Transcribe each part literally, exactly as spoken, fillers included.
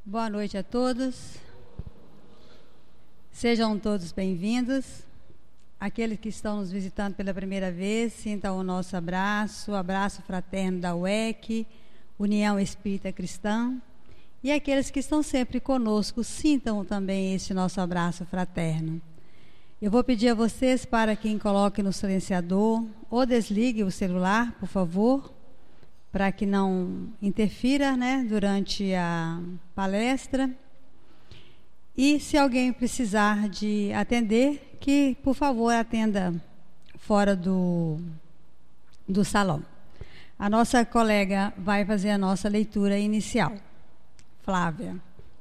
Boa noite a todos. Sejam todos bem-vindos. Aqueles que estão nos visitando pela primeira vez, sintam o nosso abraço, o abraço fraterno da U E C, União Espírita Cristã. E aqueles que estão sempre conosco, sintam também esse nosso abraço fraterno. Eu vou pedir a vocês para quem coloque no silenciador ou desligue o celular, por favor, para que não interfira, né, durante a palestra. E se alguém precisar de atender, que, por favor, atenda fora do, do salão. A nossa colega vai fazer a nossa leitura inicial. Flávia.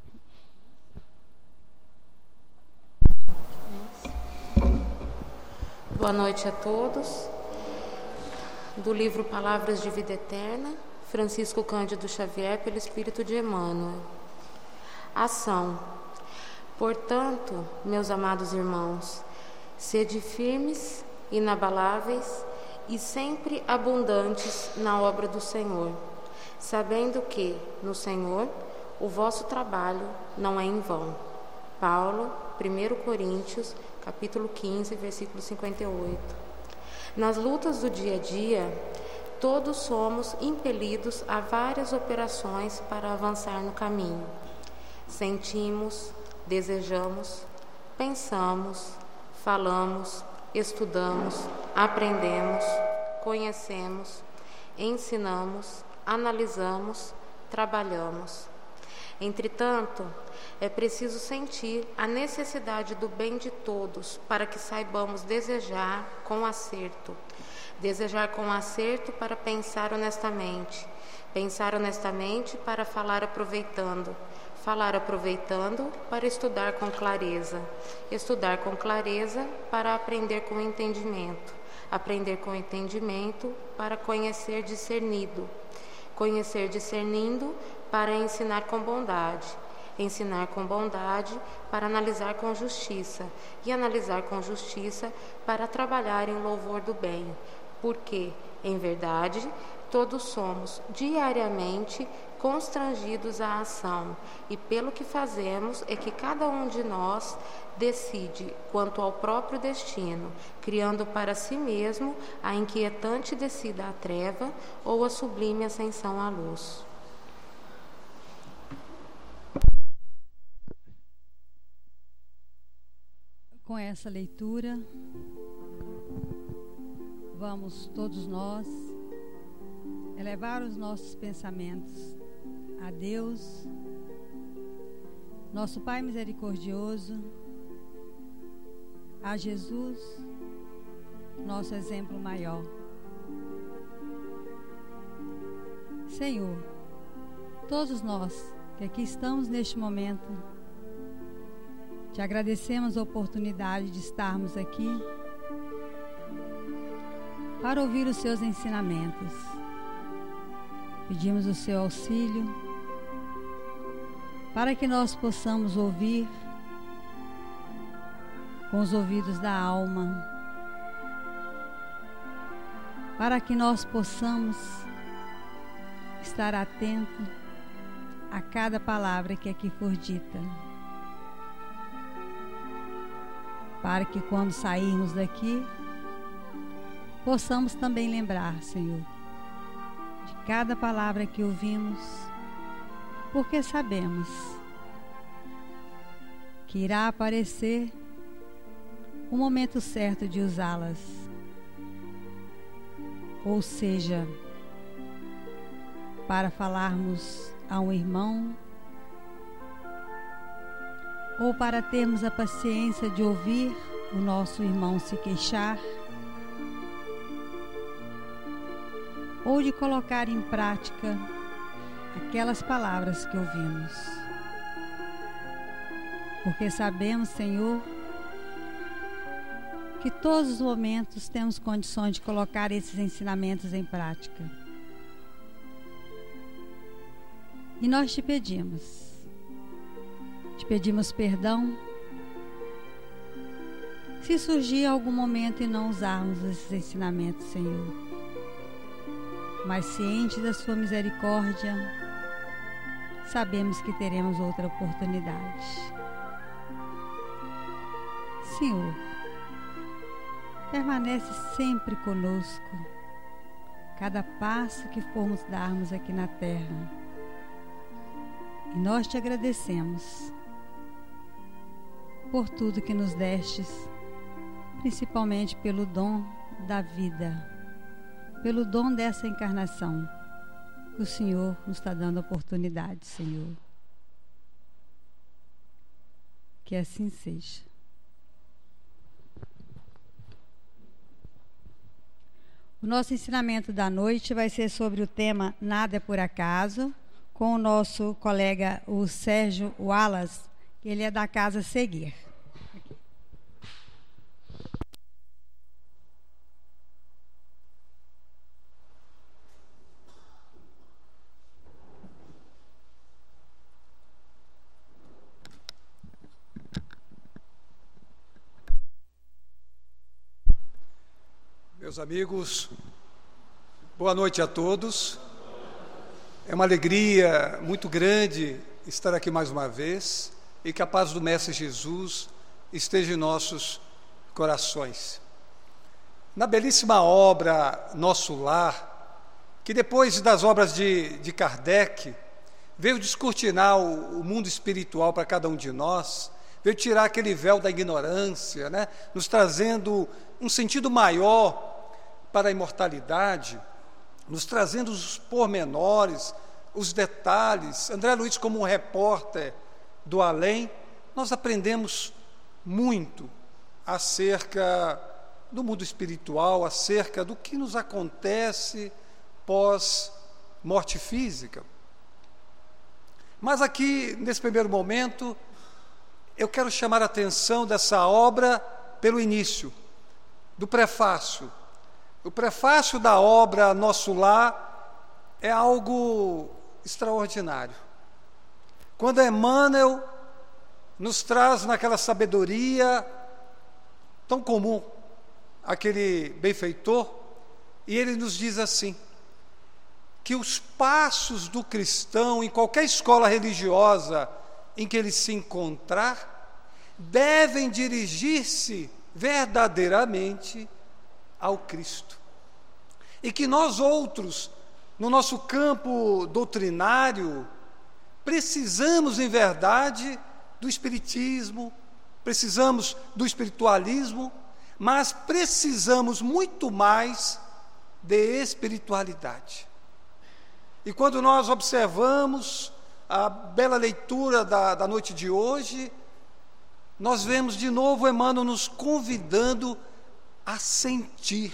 Boa noite a todos. Do livro Palavras de Vida Eterna, Francisco Cândido Xavier, pelo Espírito de Emmanuel. Ação. Portanto, meus amados irmãos, sede firmes, inabaláveis e sempre abundantes na obra do Senhor, sabendo que, no Senhor, o vosso trabalho não é em vão. Paulo, primeiro Coríntios, capítulo quinze, versículo cinquenta e oito. Nas lutas do dia a dia, todos somos impelidos a várias operações para avançar no caminho. Sentimos, desejamos, pensamos, falamos, estudamos, aprendemos, conhecemos, ensinamos, analisamos, trabalhamos. Entretanto, é preciso sentir a necessidade do bem de todos para que saibamos desejar com acerto. Desejar com acerto para pensar honestamente. Pensar honestamente para falar aproveitando. Falar aproveitando para estudar com clareza. Estudar com clareza para aprender com entendimento. Aprender com entendimento para conhecer discernido. Conhecer discernindo para ensinar com bondade. Ensinar com bondade para analisar com justiça. E analisar com justiça para trabalhar em louvor do bem. Porque, em verdade, todos somos diariamente constrangidos à ação, e pelo que fazemos é que cada um de nós decide quanto ao próprio destino, criando para si mesmo a inquietante descida à treva ou a sublime ascensão à luz. Com essa leitura, vamos todos nós elevar os nossos pensamentos a Deus, nosso Pai misericordioso, a Jesus, nosso exemplo maior. Senhor, todos nós que aqui estamos neste momento, te agradecemos a oportunidade de estarmos aqui para ouvir os seus ensinamentos. Pedimos o seu auxílio para que nós possamos ouvir com os ouvidos da alma, para que nós possamos estar atentos a cada palavra que aqui for dita, para que quando sairmos daqui possamos também lembrar, Senhor, de cada palavra que ouvimos, porque sabemos que irá aparecer o momento certo de usá-las, ou seja, para falarmos a um irmão, ou para termos a paciência de ouvir o nosso irmão se queixar, ou de colocar em prática aquelas palavras que ouvimos. Porque sabemos, Senhor, que todos os momentos temos condições de colocar esses ensinamentos em prática. E nós te pedimos, te pedimos perdão se surgir algum momento e não usarmos esses ensinamentos, Senhor. Mas ciente da sua misericórdia, sabemos que teremos outra oportunidade. Senhor, permanece sempre conosco, cada passo que formos darmos aqui na terra. E nós te agradecemos por tudo que nos destes, principalmente pelo dom da vida, pelo dom dessa encarnação que o Senhor nos está dando a oportunidade, Senhor. Que assim seja. O nosso ensinamento da noite vai ser sobre o tema Nada é por acaso, com o nosso colega, o Sérgio Wallace, que ele é da Casa Seguir. Meus amigos, boa noite a todos. É uma alegria muito grande estar aqui mais uma vez e que a paz do Mestre Jesus esteja em nossos corações. Na belíssima obra Nosso Lar, que depois das obras de, de Kardec, veio descortinar o, o mundo espiritual para cada um de nós, veio tirar aquele véu da ignorância, né? Nos trazendo um sentido maior para a imortalidade, nos trazendo os pormenores, os detalhes. André Luiz, como um repórter do além, nós aprendemos muito acerca do mundo espiritual, acerca do que nos acontece pós-morte física. Mas aqui, nesse primeiro momento, eu quero chamar a atenção dessa obra pelo início, do prefácio. O prefácio da obra Nosso Lar é algo extraordinário. Quando Emmanuel nos traz naquela sabedoria tão comum, aquele benfeitor, e ele nos diz assim, que os passos do cristão em qualquer escola religiosa em que ele se encontrar, devem dirigir-se verdadeiramente ao Cristo. E que nós outros, no nosso campo doutrinário, precisamos em verdade do espiritismo, precisamos do espiritualismo, mas precisamos muito mais de espiritualidade. E quando nós observamos a bela leitura da, da noite de hoje, nós vemos de novo Emmanuel nos convidando a sentir.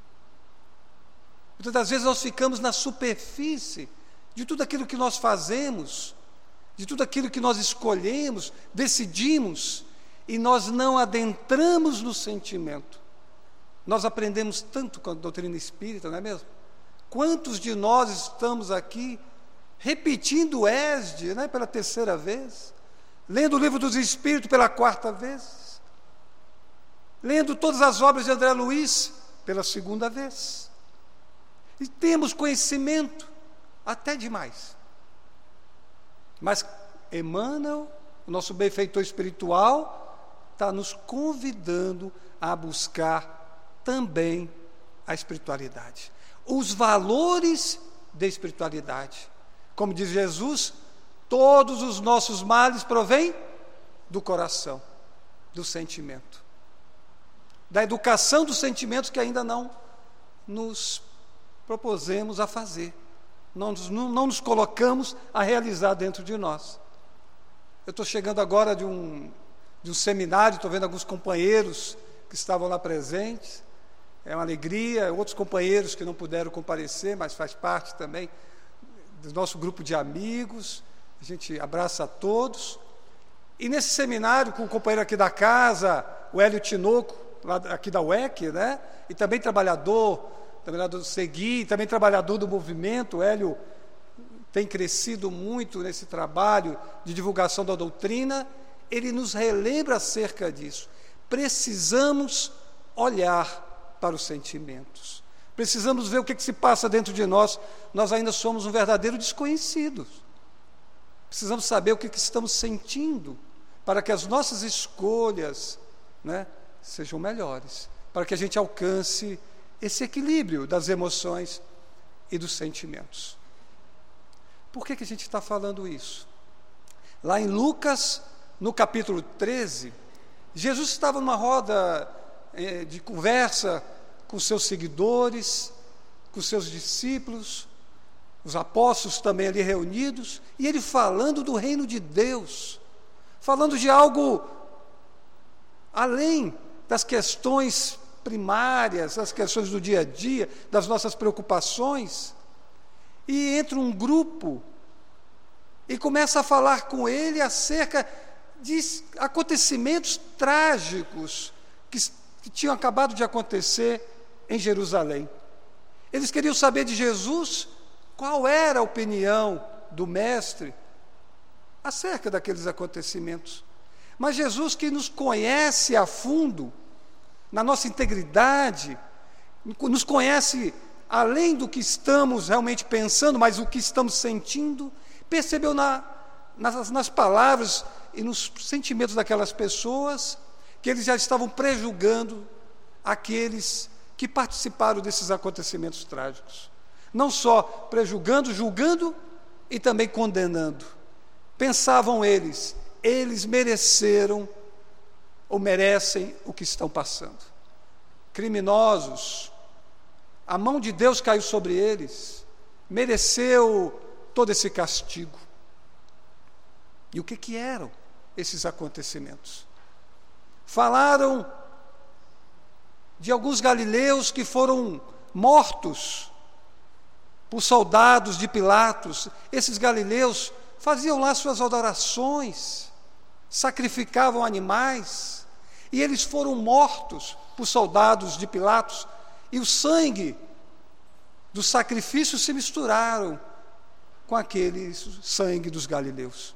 Muitas vezes nós ficamos na superfície de tudo aquilo que nós fazemos, de tudo aquilo que nós escolhemos, decidimos, e nós não adentramos no sentimento. Nós aprendemos tanto com a doutrina espírita, não é mesmo? Quantos de nós estamos aqui repetindo o E S D, né, pela terceira vez, lendo o Livro dos Espíritos pela quarta vez, lendo todas as obras de André Luiz pela segunda vez, e temos conhecimento até demais. Mas Emmanuel, o nosso benfeitor espiritual, está nos convidando a buscar também a espiritualidade, os valores da espiritualidade. Como diz Jesus, todos os nossos males provêm do coração, do sentimento, da educação dos sentimentos que ainda não nos propusemos a fazer, não, não, não nos colocamos a realizar dentro de nós. Eu estou chegando agora de um, de um seminário, estou vendo alguns companheiros que estavam lá presentes, é uma alegria, outros companheiros que não puderam comparecer, mas faz parte também do nosso grupo de amigos, a gente abraça a todos. E nesse seminário, com o companheiro aqui da casa, o Hélio Tinoco, lá aqui da U E C, né? E também trabalhador, trabalhador do Segui, também trabalhador do movimento. O Hélio tem crescido muito nesse trabalho de divulgação da doutrina. Ele nos relembra acerca disso. Precisamos olhar para os sentimentos. Precisamos ver o que, que se passa dentro de nós. Nós ainda somos um verdadeiro desconhecido. Precisamos saber o que, que estamos sentindo, para que as nossas escolhas, né, sejam melhores, para que a gente alcance esse equilíbrio das emoções e dos sentimentos. Por que, que a gente está falando isso? Lá em Lucas, no capítulo treze, Jesus estava numa roda eh, de conversa com seus seguidores, com seus discípulos, os apóstolos também ali reunidos, e ele falando do reino de Deus, falando de algo além das questões primárias, das questões do dia a dia, das nossas preocupações, e entra um grupo e começa a falar com ele acerca de acontecimentos trágicos que, que tinham acabado de acontecer em Jerusalém. Eles queriam saber de Jesus qual era a opinião do Mestre acerca daqueles acontecimentos. Mas Jesus, que nos conhece a fundo, na nossa integridade, nos conhece além do que estamos realmente pensando, mas o que estamos sentindo, percebeu na, nas, nas palavras e nos sentimentos daquelas pessoas que eles já estavam prejulgando aqueles que participaram desses acontecimentos trágicos. Não só prejulgando, julgando e também condenando. Pensavam eles, eles mereceram ou merecem o que estão passando. Criminosos, a mão de Deus caiu sobre eles, mereceu todo esse castigo. E o que que eram esses acontecimentos? Falaram de alguns galileus que foram mortos por soldados de Pilatos. Esses galileus faziam lá suas adorações, sacrificavam animais, e eles foram mortos por soldados de Pilatos, e o sangue do sacrifício se misturaram com aquele sangue dos galileus.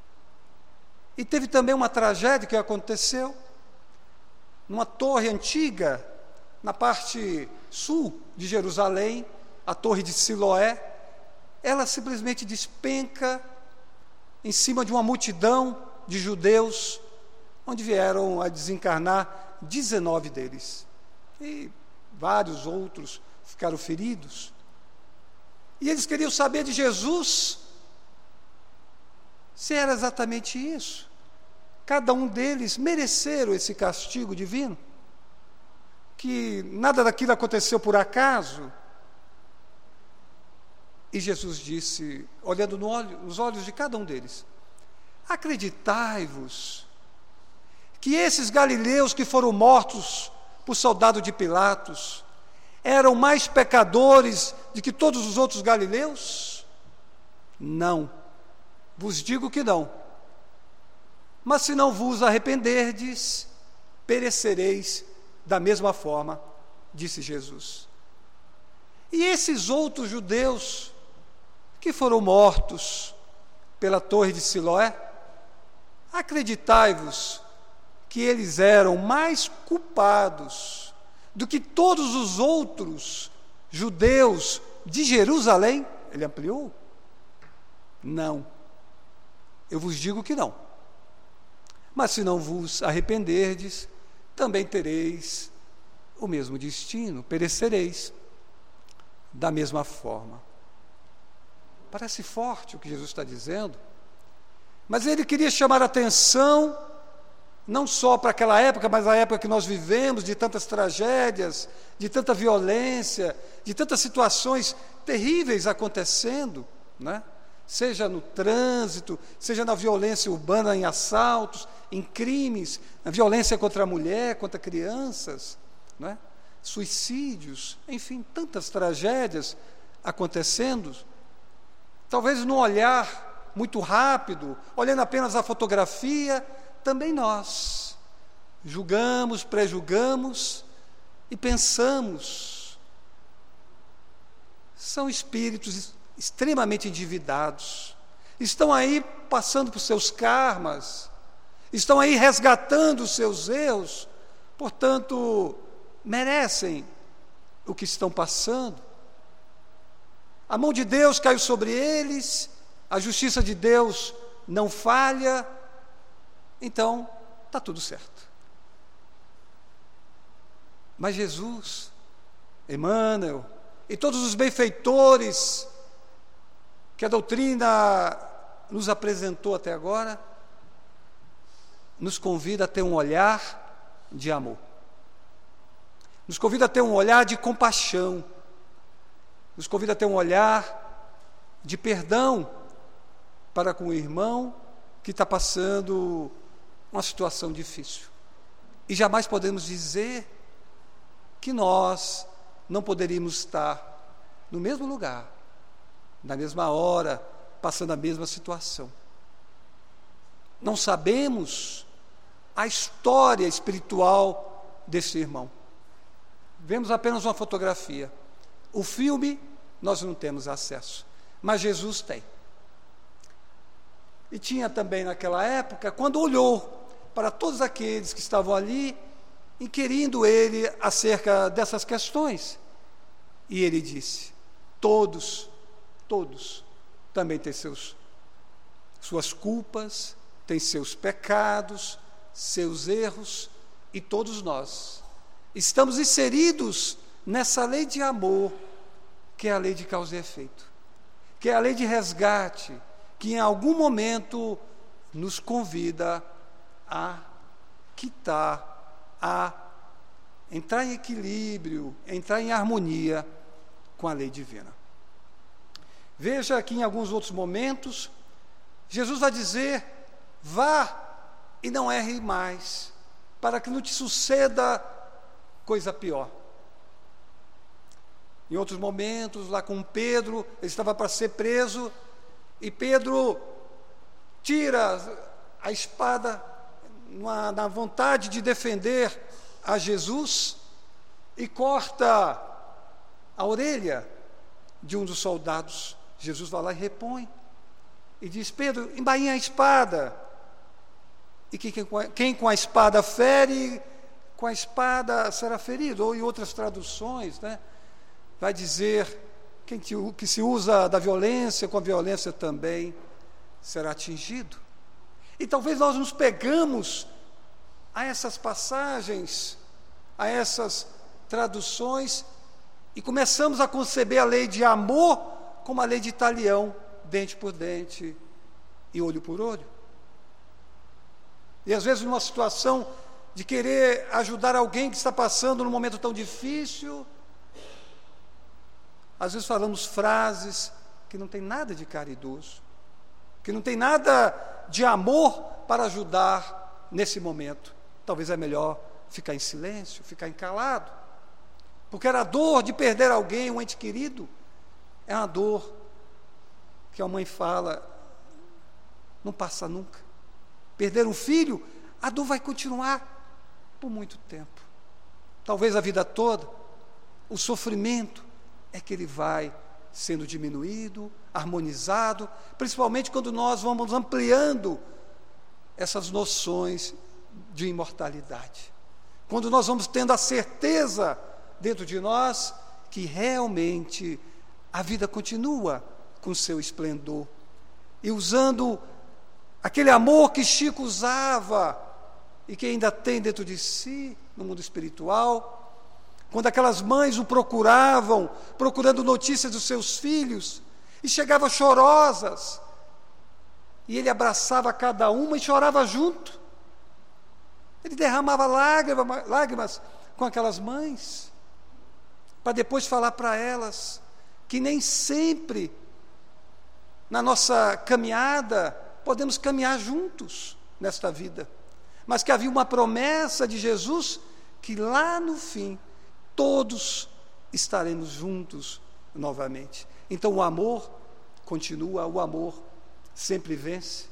E teve também uma tragédia que aconteceu numa torre antiga, na parte sul de Jerusalém, a torre de Siloé. Ela simplesmente despenca em cima de uma multidão de judeus, onde vieram a desencarnar dezenove deles. E vários outros ficaram feridos. E eles queriam saber de Jesus se era exatamente isso. Cada um deles mereceram esse castigo divino, que nada daquilo aconteceu por acaso. E Jesus disse, olhando no olho, nos olhos de cada um deles: acreditai-vos que esses galileus que foram mortos por soldado de Pilatos eram mais pecadores do que todos os outros galileus? Não, vos digo que não. Mas se não vos arrependerdes, perecereis da mesma forma, disse Jesus. E esses outros judeus que foram mortos pela torre de Siloé, acreditai-vos que eles eram mais culpados do que todos os outros judeus de Jerusalém? Ele ampliou? Não, eu vos digo que não. Mas se não vos arrependerdes, também tereis o mesmo destino, perecereis da mesma forma. Parece forte o que Jesus está dizendo, mas ele queria chamar a atenção, não só para aquela época, mas a época que nós vivemos, de tantas tragédias, de tanta violência, de tantas situações terríveis acontecendo, né? Seja no trânsito, seja na violência urbana, em assaltos, em crimes, na violência contra a mulher, contra crianças, né? Suicídios, enfim, tantas tragédias acontecendo. Talvez num olhar muito rápido, olhando apenas a fotografia, também nós julgamos, prejulgamos e pensamos. São espíritos extremamente endividados, estão aí passando por seus karmas, estão aí resgatando os seus erros, portanto, merecem o que estão passando. A mão de Deus caiu sobre eles, a justiça de Deus não falha, então está tudo certo. Mas Jesus, Emmanuel e todos os benfeitores que a doutrina nos apresentou até agora, nos convida a ter um olhar de amor. Nos convida a ter um olhar de compaixão. Nos convida a ter um olhar de perdão para com o irmão que está passando uma situação difícil. E jamais podemos dizer que nós não poderíamos estar no mesmo lugar, na mesma hora, passando a mesma situação. Não sabemos a história espiritual desse irmão. Vemos apenas uma fotografia. O filme nós não temos acesso, mas Jesus tem. E tinha também naquela época, quando olhou para todos aqueles que estavam ali, inquirindo ele acerca dessas questões, e ele disse: todos, todos também têm seus, suas culpas, têm seus pecados, seus erros, e todos nós estamos inseridos nessa lei de amor, que é a lei de causa e efeito, que é a lei de resgate, que em algum momento nos convida a quitar, a entrar em equilíbrio, entrar em harmonia com a lei divina. Veja que em alguns outros momentos, Jesus vai dizer: vá e não erre mais, para que não te suceda coisa pior. Em outros momentos, lá com Pedro, ele estava para ser preso, e Pedro tira a espada na, na vontade de defender a Jesus e corta a orelha de um dos soldados. Jesus vai lá e repõe e diz: Pedro, embainha a espada. E quem, quem, quem com a espada fere, com a espada será ferido. Ou em outras traduções, né, vai dizer: quem que, que se usa da violência, com a violência também será atingido. E talvez nós nos pegamos a essas passagens, a essas traduções, e começamos a conceber a lei de amor como a lei de talião, dente por dente e olho por olho. E às vezes numa situação de querer ajudar alguém que está passando num momento tão difícil, às vezes falamos frases que não tem nada de caridoso, que não tem nada de amor para ajudar nesse momento. Talvez é melhor ficar em silêncio, ficar encalado, porque era a dor de perder alguém, um ente querido, é uma dor que a mãe fala, não passa nunca. Perder um filho, a dor vai continuar por muito tempo, talvez a vida toda. O sofrimento é que ele vai sendo diminuído, harmonizado, principalmente quando nós vamos ampliando essas noções de imortalidade, quando nós vamos tendo a certeza dentro de nós que realmente a vida continua com seu esplendor, e usando aquele amor que Chico usava e que ainda tem dentro de si no mundo espiritual. Quando aquelas mães o procuravam, procurando notícias dos seus filhos, e chegavam chorosas, e ele abraçava cada uma e chorava junto. Ele derramava lágrimas, lágrimas com aquelas mães, para depois falar para elas que nem sempre na nossa caminhada podemos caminhar juntos nesta vida, mas que havia uma promessa de Jesus que lá no fim todos estaremos juntos novamente. Então o amor continua, o amor sempre vence,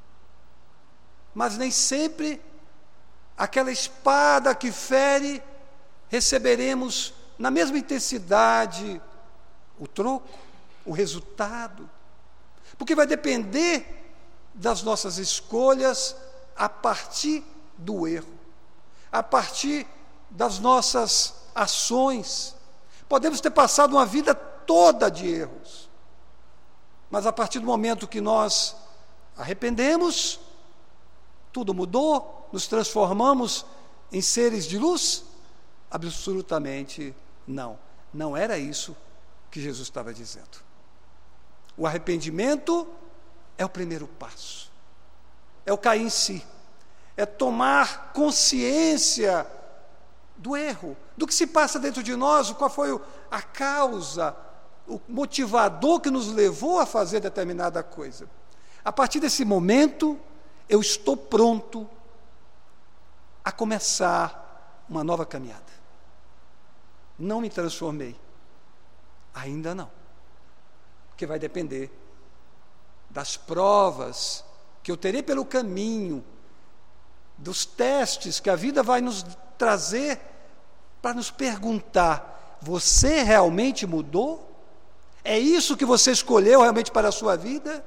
mas nem sempre aquela espada que fere receberemos na mesma intensidade o troco, o resultado, porque vai depender das nossas escolhas a partir do erro, a partir das nossas ações. Podemos ter passado uma vida toda de erros, mas a partir do momento que nós arrependemos, tudo mudou, nos transformamos em seres de luz? Absolutamente não. Não era isso que Jesus estava dizendo. O arrependimento é o primeiro passo. É o cair em si. É tomar consciência do erro, do que se passa dentro de nós, qual foi a causa, o motivador que nos levou a fazer determinada coisa. A partir desse momento, eu estou pronto a começar uma nova caminhada. Não me transformei. Ainda não. Porque vai depender das provas que eu terei pelo caminho, dos testes que a vida vai nos trazer para nos perguntar: você realmente mudou? É isso que você escolheu realmente para a sua vida?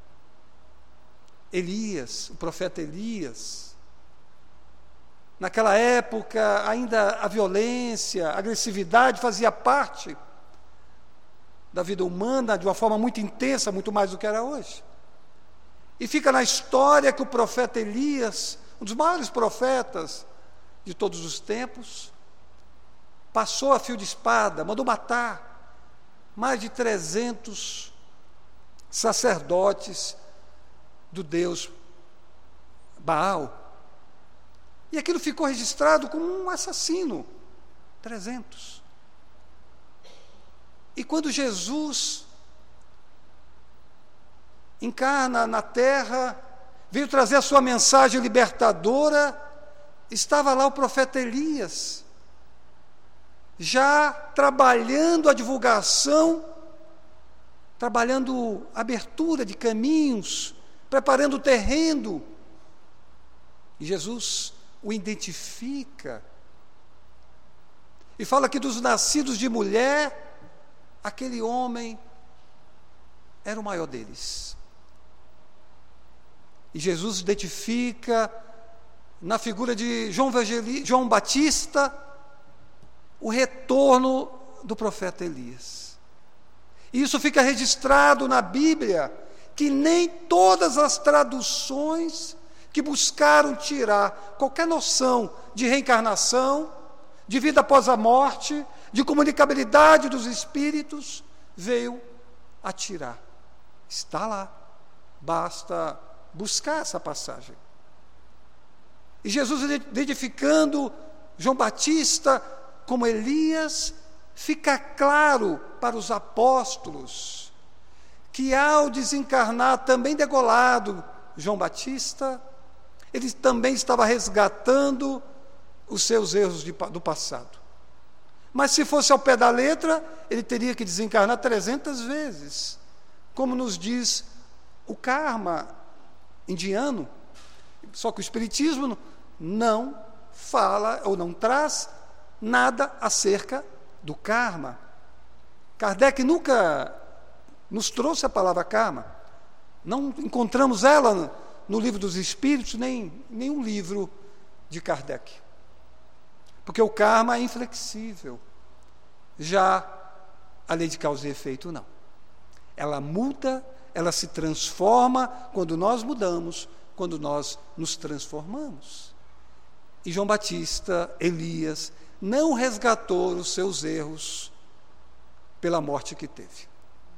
Elias, o profeta Elias, naquela época ainda a violência, a agressividade fazia parte da vida humana de uma forma muito intensa, muito mais do que era hoje. E fica na história que o profeta Elias, um dos maiores profetas de todos os tempos, passou a fio de espada, mandou matar mais de trezentos sacerdotes do deus Baal. E aquilo ficou registrado como um assassino. trezentos. E quando Jesus encarna na terra, veio trazer a sua mensagem libertadora, estava lá o profeta Elias, já trabalhando a divulgação, trabalhando a abertura de caminhos, preparando o terreno. E Jesus o identifica e fala que dos nascidos de mulher, aquele homem era o maior deles. E Jesus identifica na figura de João, Evangeli- João Batista o retorno do profeta Elias. E isso fica registrado na Bíblia, que nem todas as traduções que buscaram tirar qualquer noção de reencarnação, de vida após a morte, de comunicabilidade dos espíritos, veio a tirar. Está lá, basta buscar essa passagem. E Jesus identificando João Batista como Elias, fica claro para os apóstolos que ao desencarnar também degolado João Batista, ele também estava resgatando os seus erros de, do passado. Mas se fosse ao pé da letra, ele teria que desencarnar trezentas vezes, como nos diz o karma indiano. Só que o Espiritismo não fala ou não traz nada acerca do karma. Kardec nunca nos trouxe a palavra karma. Não encontramos ela no, no Livro dos Espíritos, nem em nenhum livro de Kardec. Porque o karma é inflexível. Já a lei de causa e efeito, não. Ela muda, ela se transforma quando nós mudamos, quando nós nos transformamos. E João Batista, Elias, não resgatou os seus erros pela morte que teve.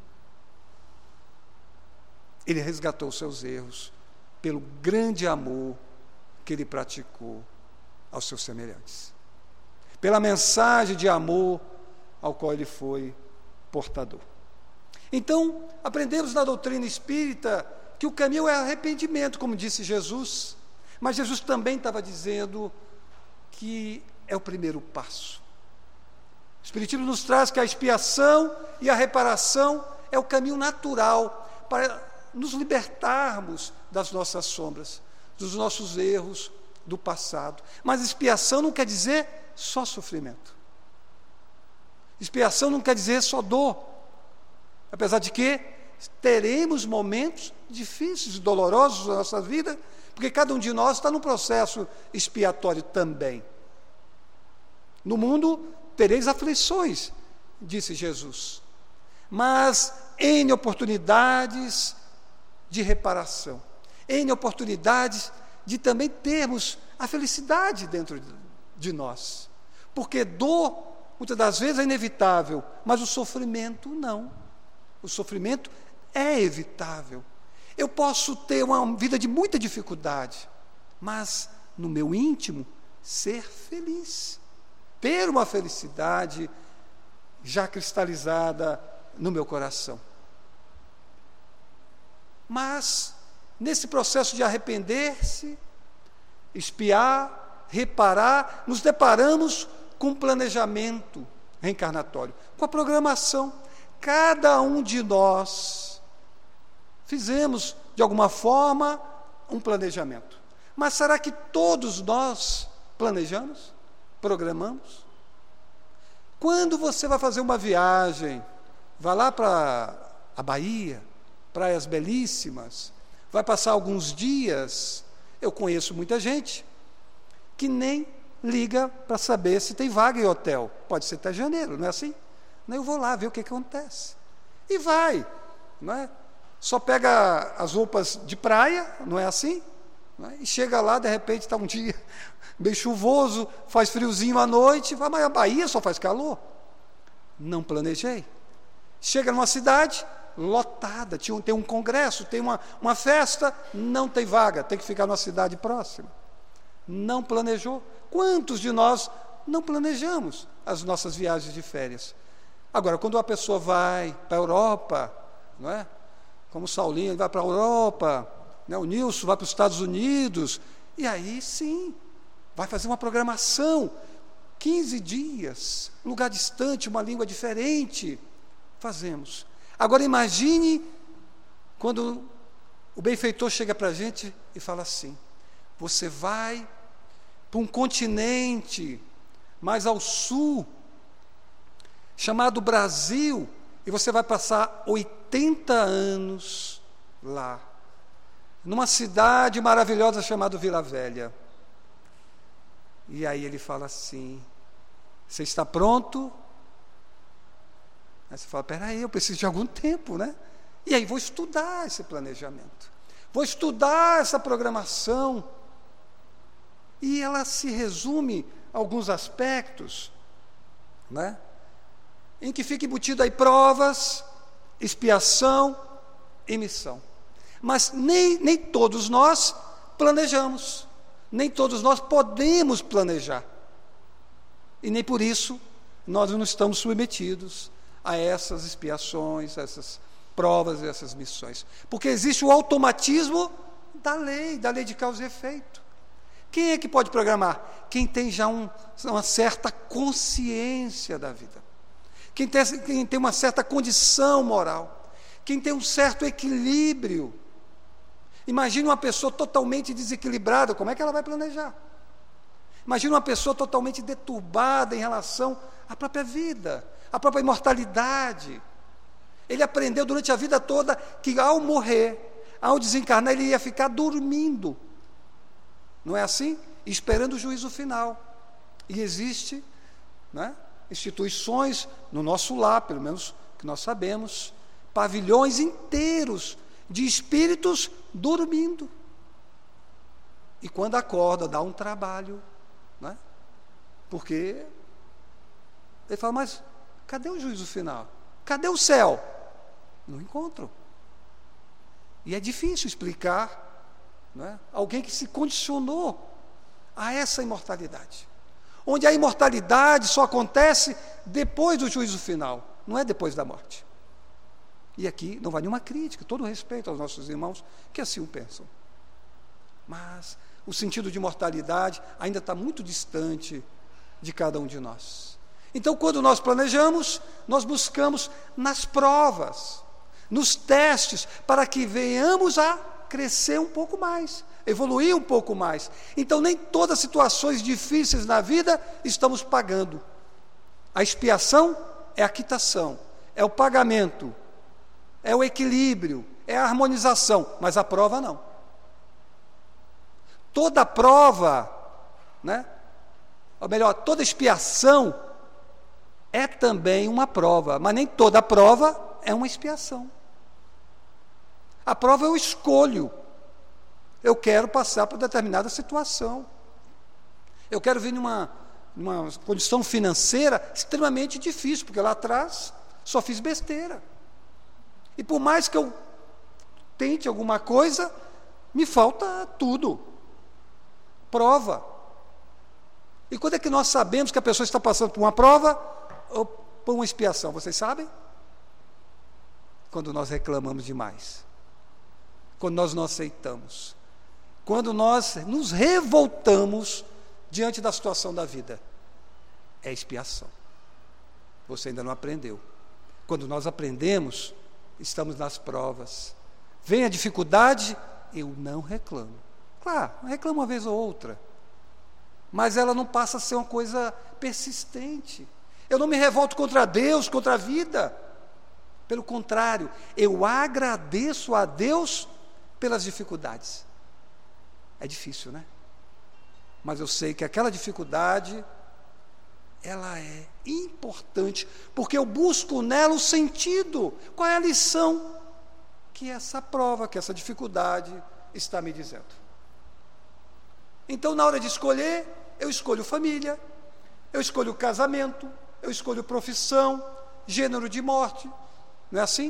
Ele resgatou os seus erros pelo grande amor que ele praticou aos seus semelhantes, pela mensagem de amor ao qual ele foi portador. Então, aprendemos na doutrina espírita que o caminho é arrependimento, como disse Jesus, mas Jesus também estava dizendo que é o primeiro passo. O Espiritismo nos traz que a expiação e a reparação é o caminho natural para nos libertarmos das nossas sombras, dos nossos erros do passado. Mas expiação não quer dizer só sofrimento. Expiação não quer dizer só dor. Apesar de que teremos momentos difíceis e dolorosos na nossa vida, porque cada um de nós está num processo expiatório também. No mundo tereis aflições, disse Jesus, mas N oportunidades de reparação. N oportunidades de também termos a felicidade dentro de nós. Porque dor, muitas das vezes, é inevitável, mas o sofrimento não. O sofrimento é evitável. Eu posso ter uma vida de muita dificuldade, mas no meu íntimo, ser feliz. Ter uma felicidade já cristalizada no meu coração. Mas, nesse processo de arrepender-se, espiar, reparar, nos deparamos com um planejamento reencarnatório, com a programação. Cada um de nós fizemos, de alguma forma, um planejamento. Mas será que todos nós planejamos? Programamos? Quando você vai fazer uma viagem, vai lá para a Bahia, praias belíssimas, vai passar alguns dias, eu conheço muita gente que nem liga para saber se tem vaga em hotel. Pode ser até janeiro, não é assim? Eu vou lá ver o que acontece. E vai, não é? Só pega as roupas de praia, não é assim? Não é? E chega lá, de repente está um dia bem chuvoso, faz friozinho à noite, vai, mas a Bahia só faz calor. Não planejei. Chega numa cidade lotada, tem um congresso, tem uma, uma festa, não tem vaga, tem que ficar numa cidade próxima. Não planejou. Quantos de nós não planejamos as nossas viagens de férias? Agora, quando uma pessoa vai para a Europa, não é? Como o Saulinho, ele vai para a Europa, né? O Nilson vai para os Estados Unidos, e aí sim, vai fazer uma programação, quinze dias, lugar distante, uma língua diferente, fazemos. Agora imagine quando o benfeitor chega para a gente e fala assim: você vai para um continente mais ao sul, chamado Brasil, e você vai passar oitenta anos lá, numa cidade maravilhosa chamada Vila Velha. E aí ele fala assim: você está pronto? Aí você fala: peraí, eu preciso de algum tempo, né? E aí vou estudar esse planejamento, vou estudar essa programação, e ela se resume a alguns aspectos, né? Em que fica embutido aí provas, expiação e missão. Mas nem, nem todos nós planejamos, nem todos nós podemos planejar, e nem por isso nós não estamos submetidos a essas expiações, a essas provas e essas missões, porque existe o automatismo da lei, da lei de causa e efeito. Quem é que pode programar? Quem tem já um, uma certa consciência da vida, quem tem, quem tem uma certa condição moral, quem tem um certo equilíbrio. Imagine uma pessoa totalmente desequilibrada, como é que ela vai planejar? Imagine uma pessoa totalmente deturbada em relação à própria vida, à própria imortalidade. Ele aprendeu durante a vida toda que ao morrer, ao desencarnar, ele ia ficar dormindo. Não é assim? Esperando o juízo final. E existe, né, instituições no nosso lar, pelo menos que nós sabemos, pavilhões inteiros de espíritos dormindo. E quando acorda, dá um trabalho, né? Porque ele fala: mas cadê o juízo final? Cadê o céu? Não encontro. E é difícil explicar, né, alguém que se condicionou a essa imortalidade, onde a imortalidade só acontece depois do juízo final, não é depois da morte. E aqui não vai nenhuma crítica, todo respeito aos nossos irmãos que assim o pensam. Mas o sentido de imortalidade ainda está muito distante de cada um de nós. Então, quando nós planejamos, nós buscamos nas provas, nos testes, para que venhamos a crescer um pouco mais, evoluir um pouco mais. Então, nem todas as situações difíceis na vida estamos pagando. A expiação é a quitação, é o pagamento, é o equilíbrio, é a harmonização, mas a prova não. Toda prova, né? Ou melhor, toda expiação é também uma prova, mas nem toda prova é uma expiação. A prova eu escolho Eu quero passar por determinada situação. Eu quero vir numa, numa condição financeira extremamente difícil, porque lá atrás só fiz besteira. E por mais que eu tente alguma coisa, me falta tudo. Prova. E quando é que nós sabemos que a pessoa está passando por uma prova ou por uma expiação? Vocês sabem? Quando nós reclamamos demais. Quando nós não aceitamos. Quando nós nos revoltamos diante da situação da vida. É expiação. Você ainda não aprendeu. Quando nós aprendemos, estamos nas provas. Vem a dificuldade, eu não reclamo. Claro, reclamo uma vez ou outra. Mas ela não passa a ser uma coisa persistente. Eu não me revolto contra Deus, contra a vida. Pelo contrário, eu agradeço a Deus pelas dificuldades. É difícil, né? Mas eu sei que aquela dificuldade, ela é importante, porque eu busco nela o sentido. Qual é a lição que essa prova, que essa dificuldade está me dizendo? Então, na hora de escolher, eu escolho família, eu escolho casamento, eu escolho profissão, gênero de morte. Não é assim?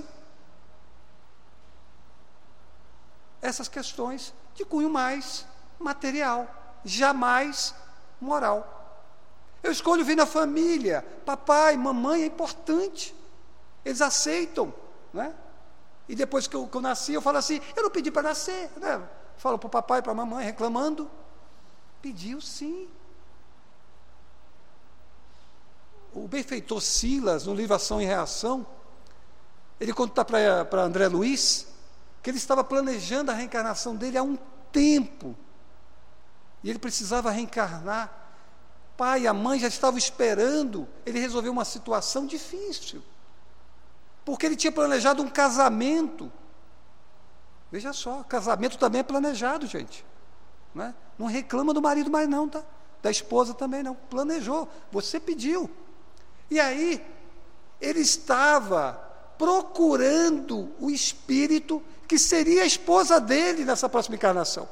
Essas questões de cunho mais material, jamais moral. Eu escolho vir na família, papai, mamãe, é importante. Eles aceitam, não é? E depois que eu, que eu nasci, eu falo assim, eu não pedi para nascer, né? Falo para o papai, para a mamãe, reclamando. Pediu sim. O benfeitor Silas, no livro Ação e Reação, ele conta para André Luiz que ele estava planejando a reencarnação dele há um tempo. E ele precisava reencarnar. Pai e a mãe já estavam esperando ele resolver uma situação difícil. Porque ele tinha planejado um casamento. Veja só, casamento também é planejado, gente. Não é? Não reclama do marido mais não, tá? Da esposa também não. Planejou, você pediu. E aí, ele estava procurando o espírito que seria a esposa dele nessa próxima encarnação.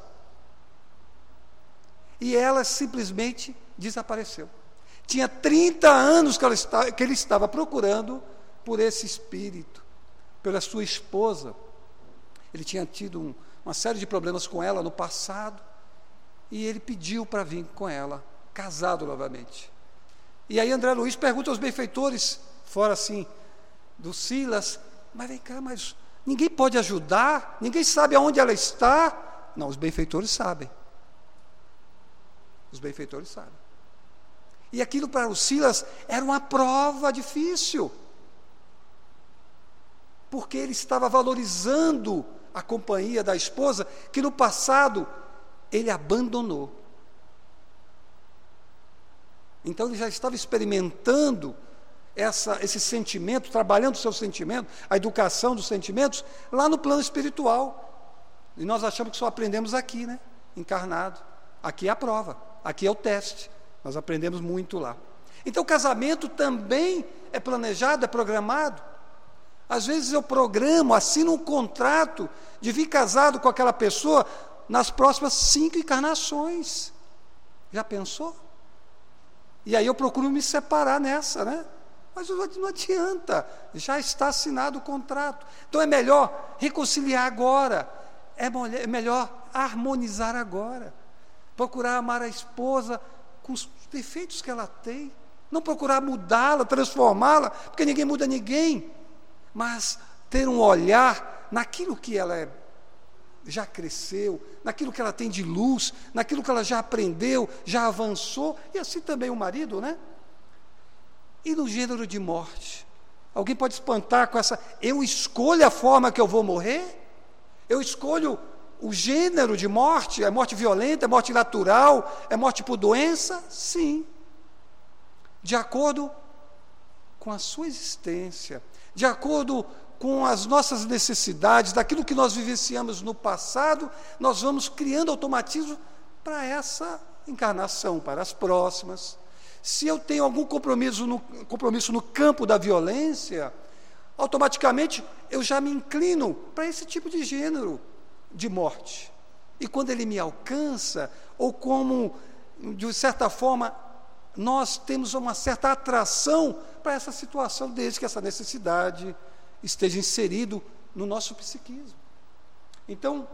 E ela simplesmente desapareceu. Tinha trinta anos que, ela está, que ele estava procurando por esse espírito, pela sua esposa. Ele tinha tido um, uma série de problemas com ela no passado, e ele pediu para vir com ela, casado novamente. E aí André Luiz pergunta aos benfeitores, fora assim, do Silas, mas vem cá, mas ninguém pode ajudar? Ninguém sabe aonde ela está? Não, os benfeitores sabem. Os benfeitores sabem. E aquilo para o Silas era uma prova difícil, porque ele estava valorizando a companhia da esposa, que no passado ele abandonou. Então ele já estava experimentando essa, esse sentimento, trabalhando o seu sentimento, a educação dos sentimentos, lá no plano espiritual. E nós achamos que só aprendemos aqui, né? Encarnado. Aqui é a prova, aqui é o teste. Nós aprendemos muito lá. Então o casamento também é planejado, é programado. Às vezes eu programo, assino um contrato de vir casado com aquela pessoa nas próximas cinco encarnações. Já pensou? E aí eu procuro me separar nessa, né? Mas não adianta, já está assinado o contrato. Então é melhor reconciliar agora, é melhor harmonizar agora, procurar amar a esposa com os defeitos que ela tem, não procurar mudá-la, transformá-la, porque ninguém muda ninguém, mas ter um olhar naquilo que ela é, já cresceu, naquilo que ela tem de luz, naquilo que ela já aprendeu, já avançou, e assim também o marido, né? E no gênero de morte, alguém pode espantar com essa, eu escolho a forma que eu vou morrer? Eu escolho o gênero de morte? É morte violenta, é morte natural, é morte por doença? Sim. De acordo com a sua existência, de acordo com as nossas necessidades, daquilo que nós vivenciamos no passado, nós vamos criando automatismo para essa encarnação, para as próximas. Se eu tenho algum compromisso no, compromisso no campo da violência, automaticamente eu já me inclino para esse tipo de gênero de morte. E quando ele me alcança, ou como, de certa forma, nós temos uma certa atração para essa situação, desde que essa necessidade esteja inserido no nosso psiquismo. Então,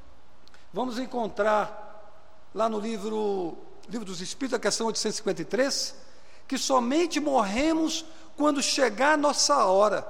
vamos encontrar lá no livro, livro dos Espíritos, a questão oitocentos e cinquenta e três, que somente morremos quando chegar a nossa hora,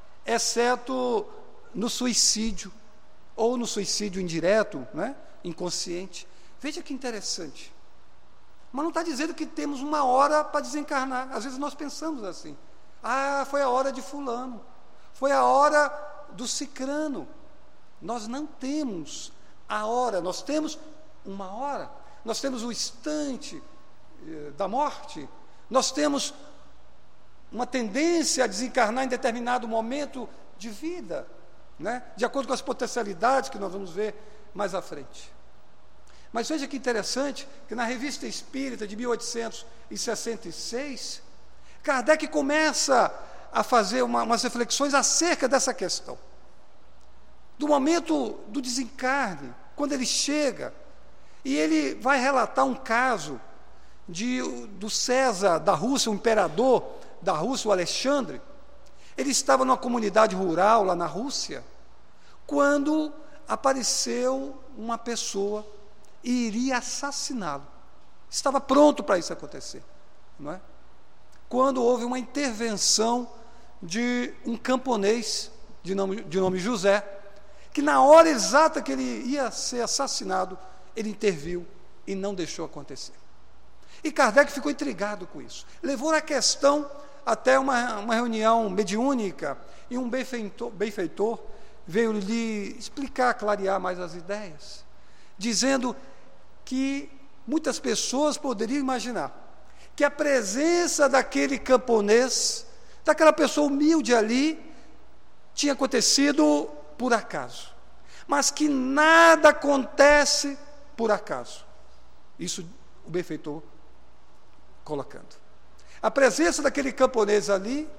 exceto no suicídio, ou no suicídio indireto, né, inconsciente. Veja que interessante. Mas não está dizendo que temos uma hora para desencarnar. Às vezes nós pensamos assim: ah, foi a hora de fulano, foi a hora do cicrano. Nós não temos a hora, nós temos uma hora, nós temos o instante eh, da morte, nós temos uma tendência a desencarnar em determinado momento de vida, né? De acordo com as potencialidades que nós vamos ver mais à frente. Mas veja que interessante, que na Revista Espírita de mil oitocentos e sessenta e seis, Kardec começa a fazer uma, umas reflexões acerca dessa questão. Do momento do desencarne, quando ele chega, e ele vai relatar um caso de, do César da Rússia, o imperador da Rússia, o Alexandre. Ele estava numa comunidade rural lá na Rússia, quando apareceu uma pessoa e iria assassiná-lo. Estava pronto para isso acontecer, não é? Quando houve uma intervenção de um camponês de nome, de nome José, que na hora exata que ele ia ser assassinado, ele interviu e não deixou acontecer. E Kardec ficou intrigado com isso. Levou a questão até uma, uma reunião mediúnica, e um benfeitor, benfeitor veio lhe explicar, clarear mais as ideias, dizendo que muitas pessoas poderiam imaginar que a presença daquele camponês, daquela pessoa humilde ali, tinha acontecido por acaso, mas que nada acontece por acaso. Isso o benfeitor colocando. A presença daquele camponês ali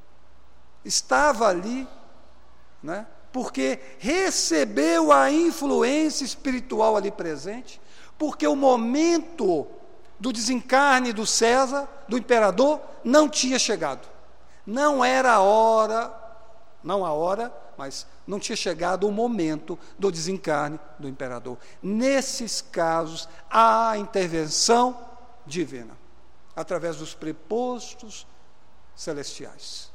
estava ali, né, porque recebeu a influência espiritual ali presente, porque o momento do desencarne do César, do imperador, não tinha chegado. Não era a hora, não a hora, mas não tinha chegado o momento do desencarne do imperador. Nesses casos, há a intervenção divina, através dos prepostos celestiais.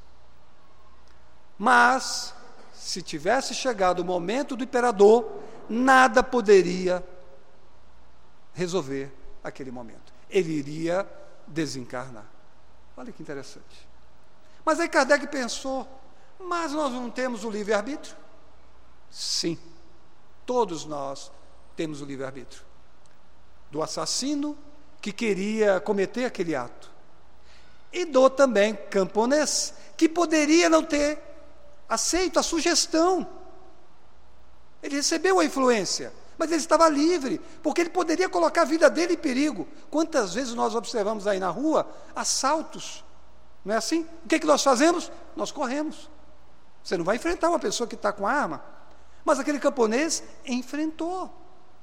Mas, se tivesse chegado o momento do imperador, nada poderia resolver aquele momento. Ele iria desencarnar. Olha que interessante. Mas aí Kardec pensou: mas nós não temos o livre-arbítrio? Sim, todos nós temos o livre-arbítrio. Do assassino que queria cometer aquele ato, e do também camponês, que poderia não ter aceito a sugestão. Ele recebeu a influência, mas ele estava livre, porque ele poderia colocar a vida dele em perigo. Quantas vezes nós observamos aí na rua assaltos, não é assim? O que é que nós fazemos? Nós corremos. Você não vai enfrentar uma pessoa que está com arma, mas aquele camponês enfrentou.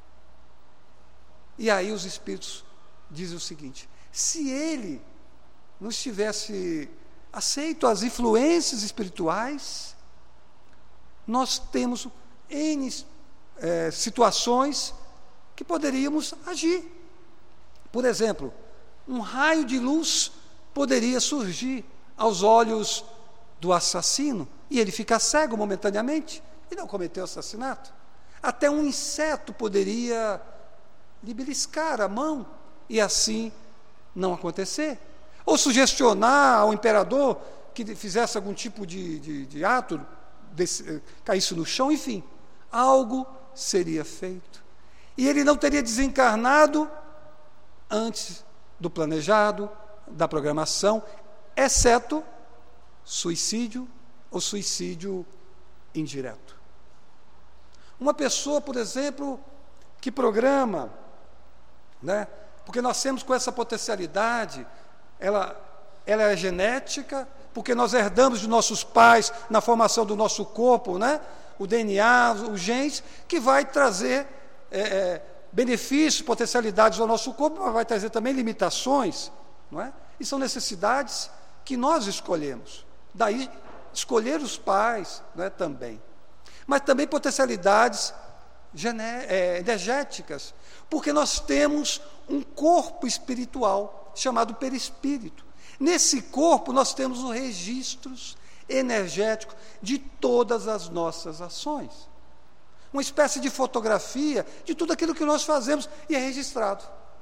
E aí os espíritos dizem o seguinte: se ele não tivesse aceito as influências espirituais, nós temos N é, situações que poderíamos agir. Por exemplo, um raio de luz poderia surgir aos olhos do assassino e ele ficar cego momentaneamente e não cometer o assassinato. Até um inseto poderia lhe beliscar a mão e assim não acontecer. Ou sugestionar ao imperador que fizesse algum tipo de, de, de ato, desse, caísse no chão, enfim, algo seria feito. E ele não teria desencarnado antes do planejado, da programação, exceto suicídio ou suicídio indireto. Uma pessoa, por exemplo, que programa, né, porque nós temos com essa potencialidade, ela, ela é genética, porque nós herdamos de nossos pais na formação do nosso corpo, né, o D N A, os genes, que vai trazer é, é, benefícios, potencialidades ao nosso corpo, mas vai trazer também limitações, não é? E são necessidades que nós escolhemos. Daí, escolher os pais, não é, também. Mas também potencialidades gené- é, energéticas, porque nós temos um corpo espiritual chamado perispírito. Nesse corpo nós temos os registros energéticos de todas as nossas ações. Uma espécie de fotografia de tudo aquilo que nós fazemos e é registrado.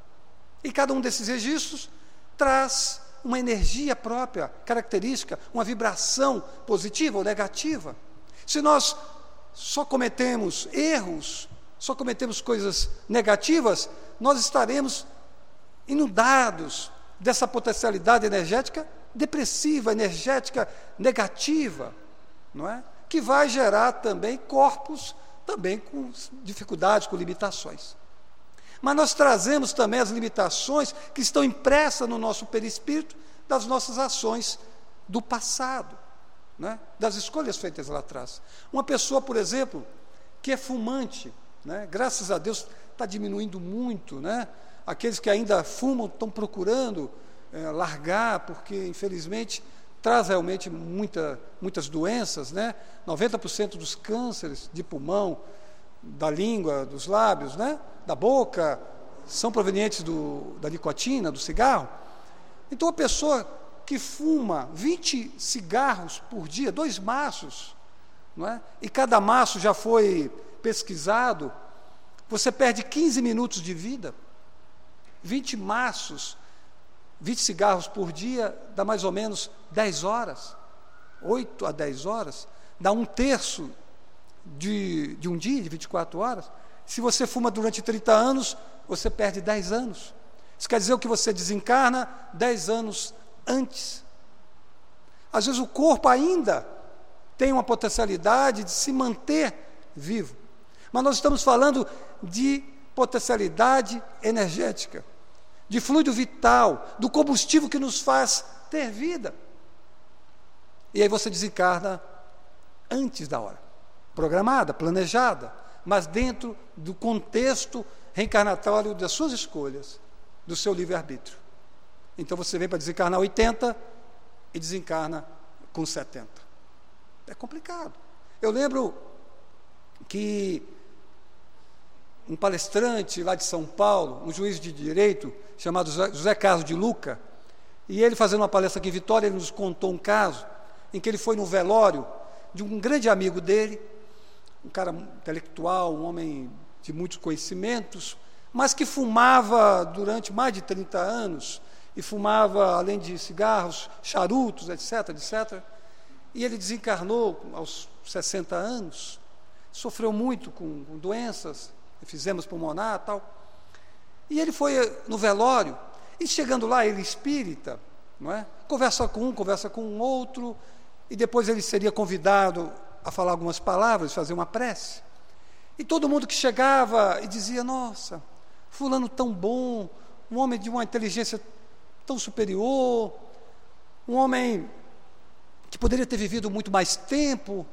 E cada um desses registros traz uma energia própria, característica, uma vibração positiva ou negativa. Se nós só cometemos erros, só cometemos coisas negativas, nós estaremos inundados dessa potencialidade energética depressiva, energética negativa, não é? Que vai gerar também corpos também com dificuldades, com limitações. Mas nós trazemos também as limitações que estão impressas no nosso perispírito das nossas ações do passado, né? Das escolhas feitas lá atrás. Uma pessoa, por exemplo, que é fumante, né? Graças a Deus está diminuindo muito, né? Aqueles que ainda fumam estão procurando é, largar, porque infelizmente traz realmente muita, muitas doenças, né? noventa por cento dos cânceres de pulmão, da língua, dos lábios, né? Da boca, são provenientes do, da nicotina, do cigarro. Então a pessoa que fuma vinte cigarros por dia, dois maços, não é? E cada maço já foi pesquisado, você perde quinze minutos de vida. vinte maços, vinte cigarros por dia, dá mais ou menos dez horas, oito a dez horas, dá um terço de, de um dia, de vinte e quatro horas. Se você fuma durante trinta anos, você perde dez anos. Isso quer dizer que você desencarna dez anos antes. Às vezes o corpo ainda tem uma potencialidade de se manter vivo, mas nós estamos falando de potencialidade energética, de fluido vital, do combustível que nos faz ter vida. E aí você desencarna antes da hora, programada, planejada, mas dentro do contexto reencarnatório das suas escolhas, do seu livre-arbítrio. Então você vem para desencarnar oitenta e desencarna com setenta. É complicado. Eu lembro que um palestrante lá de São Paulo, um juiz de direito, chamado José Carlos de Luca, e ele fazendo uma palestra aqui em Vitória, ele nos contou um caso em que ele foi no velório de um grande amigo dele, um cara intelectual, um homem de muitos conhecimentos, mas que fumava durante mais de trinta anos, e fumava, além de cigarros, charutos, etc, etcétera. E ele desencarnou aos sessenta anos, sofreu muito com, com doenças, fizemos pulmonar e tal. E ele foi no velório, e chegando lá, ele espírita, não é? Conversa com um, conversa com um outro, e depois ele seria convidado a falar algumas palavras, fazer uma prece. E todo mundo que chegava e dizia, nossa, fulano tão bom, um homem de uma inteligência tão superior, um homem que poderia ter vivido muito mais tempo,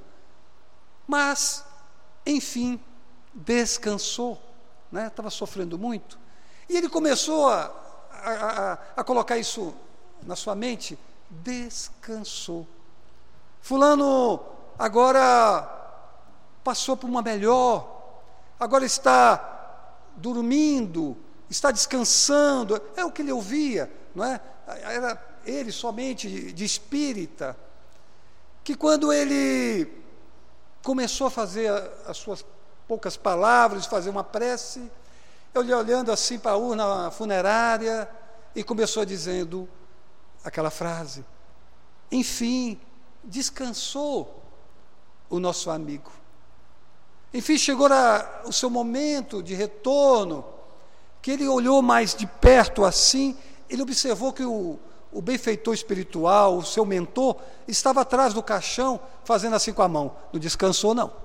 mas, enfim, descansou, né? Estava sofrendo muito. E ele começou a, a, a, a colocar isso na sua mente, descansou. Fulano agora passou por uma melhor, agora está dormindo, está descansando, é o que ele ouvia, não é? Era ele somente de espírita, que quando ele começou a fazer as suas poucas palavras, fazer uma prece, eu ia olhando assim para a urna funerária e começou dizendo aquela frase, enfim, descansou o nosso amigo. Enfim, chegou a, o seu momento de retorno, que ele olhou mais de perto assim, ele observou que o, o benfeitor espiritual, o seu mentor, estava atrás do caixão, fazendo assim com a mão. Não descansou, não.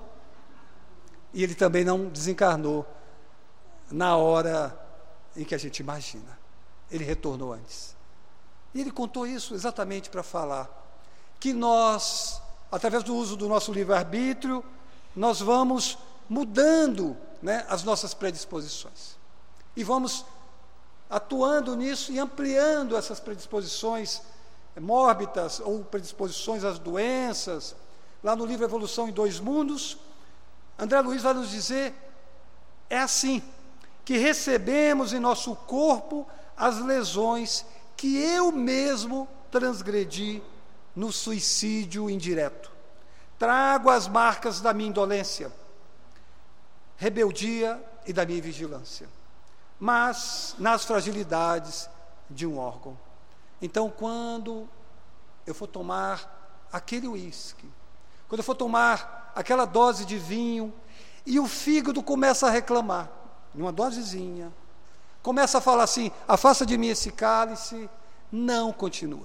E ele também não desencarnou na hora em que a gente imagina. Ele retornou antes. E ele contou isso exatamente para falar que nós, através do uso do nosso livre-arbítrio, nós vamos mudando, né, as nossas predisposições. E vamos atuando nisso e ampliando essas predisposições mórbidas ou predisposições às doenças. Lá no livro Evolução em Dois Mundos, André Luiz vai nos dizer, é assim, que recebemos em nosso corpo as lesões que eu mesmo transgredi no suicídio indireto. Trago as marcas da minha indolência, rebeldia e da minha vigilância, mas nas fragilidades de um órgão. Então, quando eu for tomar aquele uísque, quando eu for tomar aquela dose de vinho, e o fígado começa a reclamar, uma dosezinha, começa a falar assim, afasta de mim esse cálice, não continua.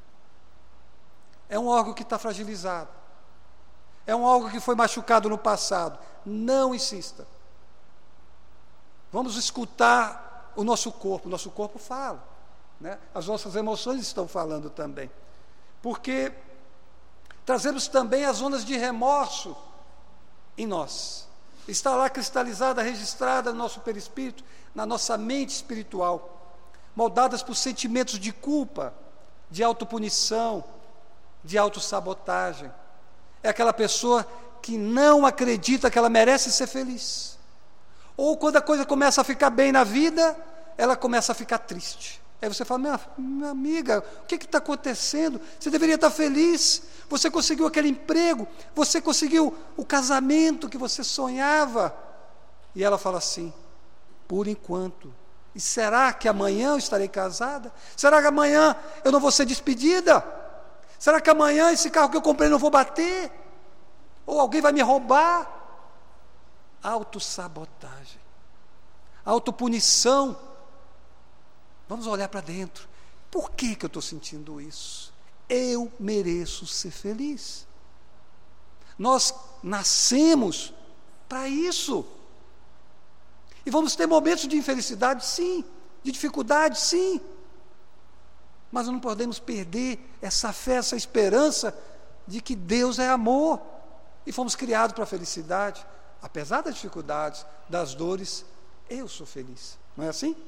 É um órgão que está fragilizado, é um órgão que foi machucado no passado, não insista. Vamos escutar o nosso corpo, o nosso corpo fala, né? As nossas emoções estão falando também, porque trazemos também as zonas de remorso em nós, está lá cristalizada, registrada no nosso perispírito, na nossa mente espiritual, moldadas por sentimentos de culpa, de autopunição, de autossabotagem. É aquela pessoa que não acredita que ela merece ser feliz. Ou quando a coisa começa a ficar bem na vida, ela começa a ficar triste. Aí você fala, minha, minha amiga, o que está acontecendo? Você deveria estar feliz, você conseguiu aquele emprego, você conseguiu o casamento que você sonhava. E ela fala assim, por enquanto. E será que amanhã eu estarei casada? Será que amanhã eu não vou ser despedida? Será que amanhã esse carro que eu comprei não vou bater? Ou alguém vai me roubar? Autossabotagem, autopunição. Vamos olhar para dentro. Por que que eu estou sentindo isso? Eu mereço ser feliz. Nós nascemos para isso. E vamos ter momentos de infelicidade, sim. De dificuldade, sim. Mas não podemos perder essa fé, essa esperança de que Deus é amor. E fomos criados para a felicidade. Apesar das dificuldades, das dores, eu sou feliz. Não é assim?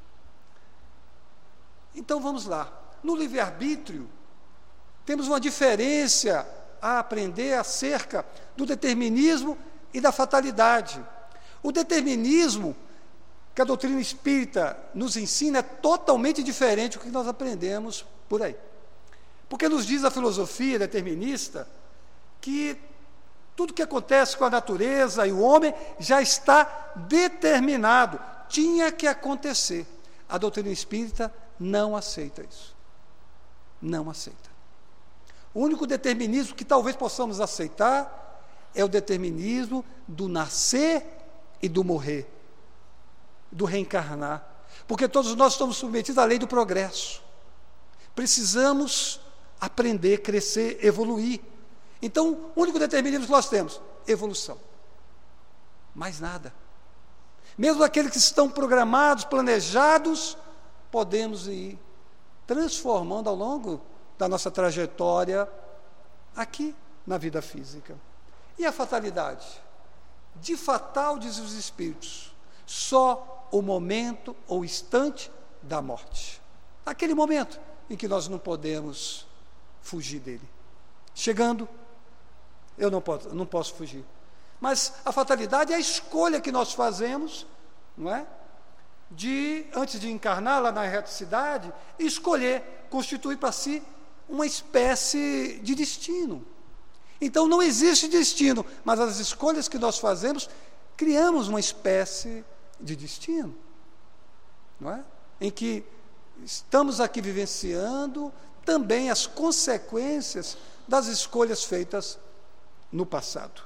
Então vamos lá. No livre-arbítrio, temos uma diferença a aprender acerca do determinismo e da fatalidade. O determinismo que a doutrina espírita nos ensina é totalmente diferente do que nós aprendemos por aí. Porque nos diz a filosofia determinista que tudo que acontece com a natureza e o homem já está determinado, tinha que acontecer. A doutrina espírita não aceita isso. Não aceita. O único determinismo que talvez possamos aceitar é o determinismo do nascer e do morrer, do reencarnar. Porque todos nós estamos submetidos à lei do progresso. Precisamos aprender, crescer, evoluir. Então, o único determinismo que nós temos, evolução. Mais nada. Mesmo aqueles que estão programados, planejados, podemos ir transformando ao longo da nossa trajetória aqui na vida física. E a fatalidade? De fatal, diz os Espíritos, só o momento ou instante da morte. Aquele momento em que nós não podemos fugir dele. Chegando, eu não posso, não posso fugir. Mas a fatalidade é a escolha que nós fazemos, não é? De, antes de encarnar lá na erraticidade, escolher, constituir para si uma espécie de destino. Então não existe destino, mas as escolhas que nós fazemos, criamos uma espécie de destino, não é? Em que estamos aqui vivenciando também as consequências das escolhas feitas no passado.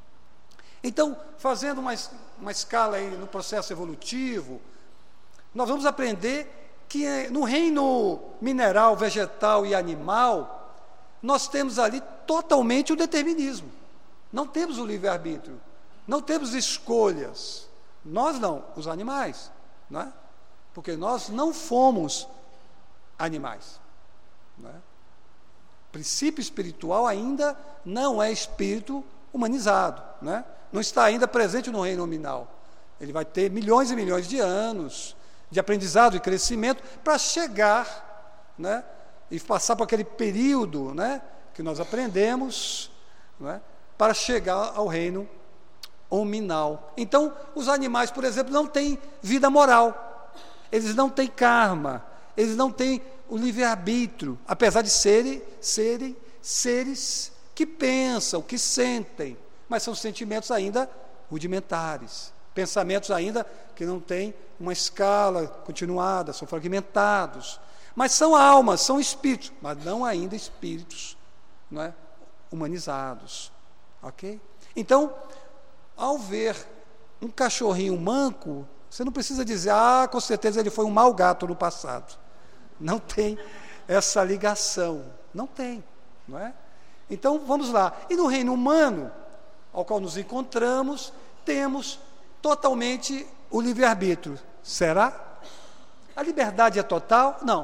Então, fazendo uma, uma escala aí no processo evolutivo, nós vamos aprender que no reino mineral, vegetal e animal, nós temos ali totalmente o determinismo. Não temos o livre-arbítrio, não temos escolhas. Nós não, os animais, não é? Porque nós não fomos animais. Não é? O princípio espiritual ainda não é espírito humanizado, né? Não está ainda presente no reino nominal. Ele vai ter milhões e milhões de anos de aprendizado e crescimento para chegar, né, e passar por aquele período, né, que nós aprendemos, né, para chegar ao reino nominal. Então, os animais, por exemplo, não têm vida moral, eles não têm karma, eles não têm o livre-arbítrio, apesar de serem, serem seres que pensam, que sentem, mas são sentimentos ainda rudimentares, pensamentos ainda que não têm uma escala continuada, são fragmentados, mas são almas, são espíritos, mas não ainda espíritos, não é, humanizados, ok? Então, ao ver um cachorrinho manco, você não precisa dizer, ah, com certeza ele foi um mau gato no passado. Não tem essa ligação, não tem, não é? Então, vamos lá. E no reino humano, ao qual nos encontramos, temos totalmente o livre-arbítrio. Será? A liberdade é total? Não.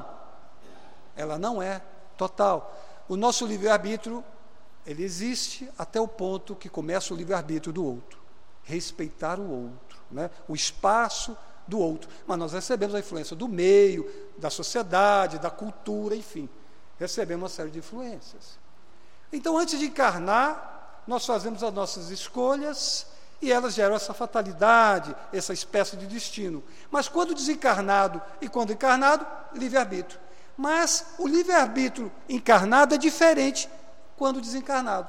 Ela não é total. O nosso livre-arbítrio, ele existe até o ponto que começa o livre-arbítrio do outro. Respeitar o outro, né? O espaço do outro. Mas nós recebemos a influência do meio, da sociedade, da cultura, enfim. Recebemos uma série de influências. Então, antes de encarnar, nós fazemos as nossas escolhas e elas geram essa fatalidade, essa espécie de destino. Mas quando desencarnado e quando encarnado, livre-arbítrio. Mas o livre-arbítrio encarnado é diferente quando desencarnado.